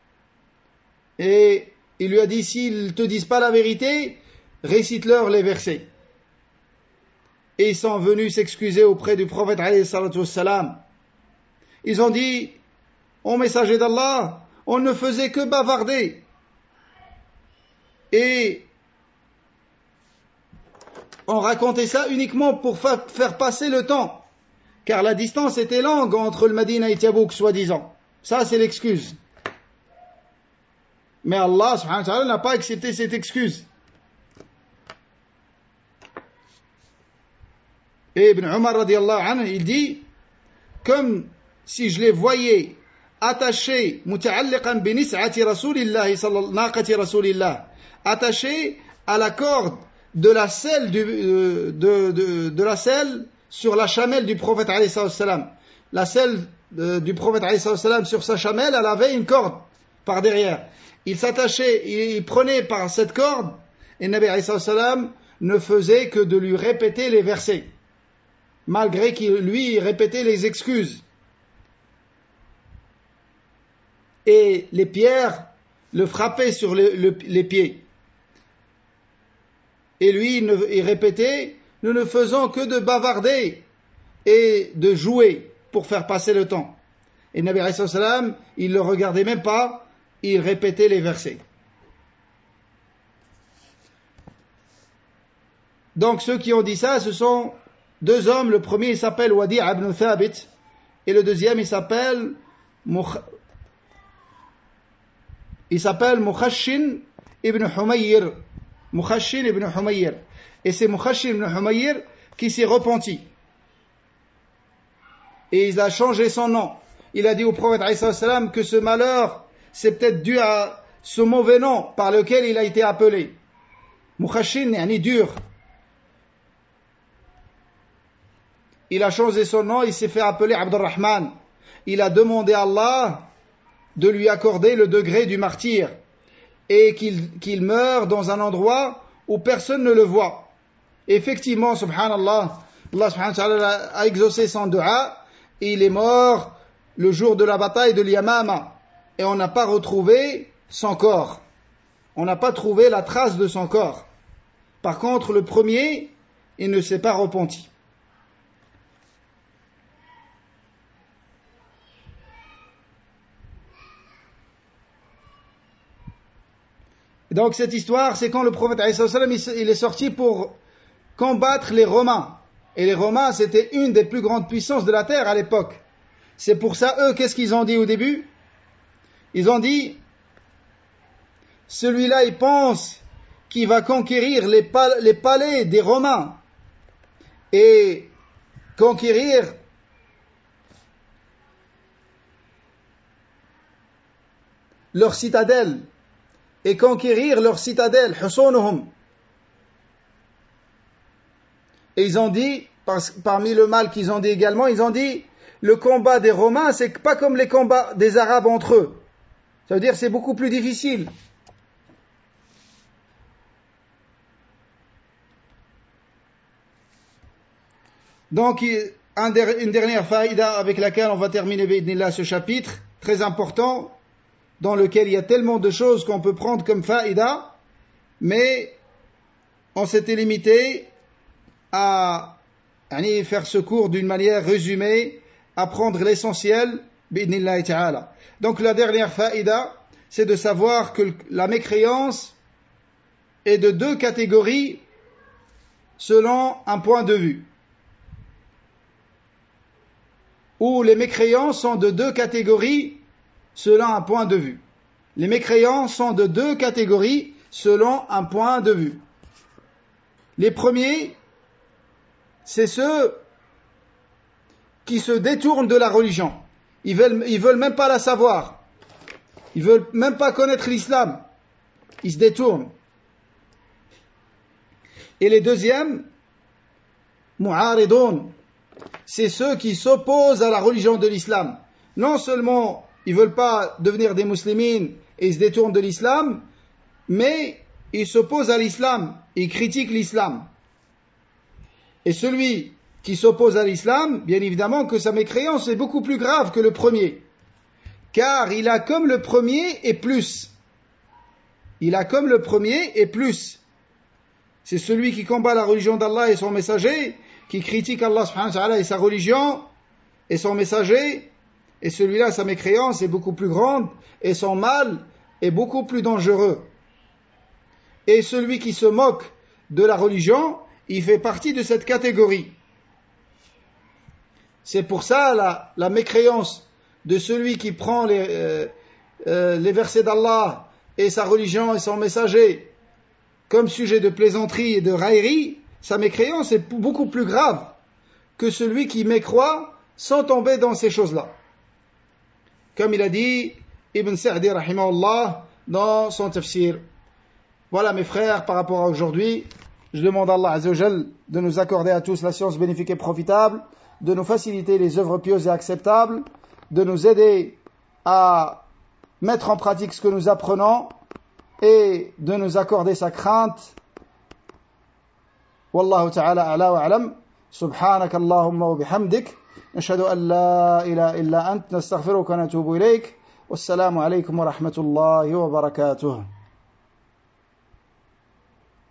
Et il lui a dit, s'ils ne te disent pas la vérité, récite-leur les versets. Et ils sont venus s'excuser auprès du prophète alayhi salatu wassalam. Ils ont dit, ô messager d'Allah, on ne faisait que bavarder. Et on racontait ça uniquement pour faire passer le temps, car la distance était longue entre le Madina et Tabouk, soi-disant. Ça, c'est l'excuse. Mais Allah, subhanahu wa ta'ala, n'a pas accepté cette excuse. Et Ibn Umar, radiallahu anhu, il dit, comme si je les voyais attachés, muta'alliqan bi nis'ati rasulillahi, naqati rasulillah, attachés à la corde de la selle de la selle sur la chamelle du prophète alayhi salam. La selle du prophète alayhi salam sur sa chamelle, elle avait une corde par derrière. Il s'attachait, il prenait par cette corde, et le Nabi alayhi salam ne faisait que de lui répéter les versets, malgré qu'il lui répétait les excuses. Et les pierres le frappaient sur les pieds. Et lui, il répétait, nous ne faisons que de bavarder et de jouer pour faire passer le temps. Et Nabi alayhi salam, il ne le regardait même pas, il répétait les versets. Donc ceux qui ont dit ça, ce sont deux hommes. Le premier, il s'appelle Wadi' ibn Thabit, et le deuxième, il s'appelle Mukhashin ibn Humayr. Mukhashin ibn Humayr. Et c'est Mukhashin ibn Humayr qui s'est repenti. Et il a changé son nom. Il a dit au prophète alayhi salam que ce malheur, c'est peut-être dû à ce mauvais nom par lequel il a été appelé. Mukhashin, yani dur. Il a changé son nom, il s'est fait appeler Abdurrahman. Il a demandé à Allah de lui accorder le degré du martyr et qu'il meure dans un endroit où personne ne le voit. Effectivement, subhanallah, Allah subhanahu wa ta'ala a exaucé son dua et il est mort le jour de la bataille de l'Yamama. Et on n'a pas retrouvé son corps. On n'a pas trouvé la trace de son corps. Par contre, le premier, il ne s'est pas repenti. Donc cette histoire, c'est quand le prophète alayhi salam, il est sorti pour combattre les Romains. Et les Romains, c'était une des plus grandes puissances de la terre à l'époque. C'est pour ça, eux, qu'est-ce qu'ils ont dit au début? Ils ont dit, celui-là, il pense qu'il va conquérir les palais des Romains et conquérir leur citadelle. Et conquérir leur citadelle, husunuhum. Et ils ont dit, parmi le mal qu'ils ont dit également, ils ont dit, le combat des Romains, c'est pas comme les combats des Arabes entre eux. Ça veut dire c'est beaucoup plus difficile. Donc, une dernière faïda avec laquelle on va terminer bi'idhnillah ce chapitre, très important, dans lequel il y a tellement de choses qu'on peut prendre comme faïda, mais on s'était limité à faire ce cours d'une manière résumée, apprendre l'essentiel, bi'idhnillahi ta'ala. Donc la dernière faïda, c'est de savoir que la mécréance est de deux catégories selon un point de vue. Ou les mécréants sont de deux catégories selon un point de vue. Les mécréants sont de deux catégories selon un point de vue. Les premiers, c'est ceux qui se détournent de la religion. Ils veulent même pas la savoir. Ils veulent même pas connaître l'islam. Ils se détournent. Et les deuxièmes, mu'aridun, c'est ceux qui s'opposent à la religion de l'islam. Non seulement ils veulent pas devenir des musulmans et ils se détournent de l'islam, mais ils s'opposent à l'islam, ils critiquent l'islam. Et celui qui s'oppose à l'islam, bien évidemment que sa mécréance est beaucoup plus grave que le premier. Car il a comme le premier et plus. Il a comme le premier et plus. C'est celui qui combat la religion d'Allah et son messager, qui critique Allah subhanahu wa ta'ala et sa religion et son messager, et celui-là, sa mécréance est beaucoup plus grande et son mal est beaucoup plus dangereux. Et celui qui se moque de la religion, il fait partie de cette catégorie. C'est pour ça la mécréance de celui qui prend les versets d'Allah et sa religion et son messager comme sujet de plaisanterie et de raillerie, sa mécréance est beaucoup plus grave que celui qui mécroit sans tomber dans ces choses-là. Comme il a dit Ibn Sa'di rahimahullah dans son tafsir. Voilà mes frères, par rapport à aujourd'hui, je demande à Allah Azza wa Jal de nous accorder à tous la science bénéfique et profitable, de nous faciliter les œuvres pieuses et acceptables, de nous aider à mettre en pratique ce que nous apprenons et de nous accorder sa crainte. Wallahu ta'ala a'la wa a'lam. Subhanak Allahumma wa bihamdik. Nashhadu an la ilaha illa ant. Nastaghfiruka wa natubu ilayk. Wassalamu alaykum wa rahmatullahi wa barakatuh.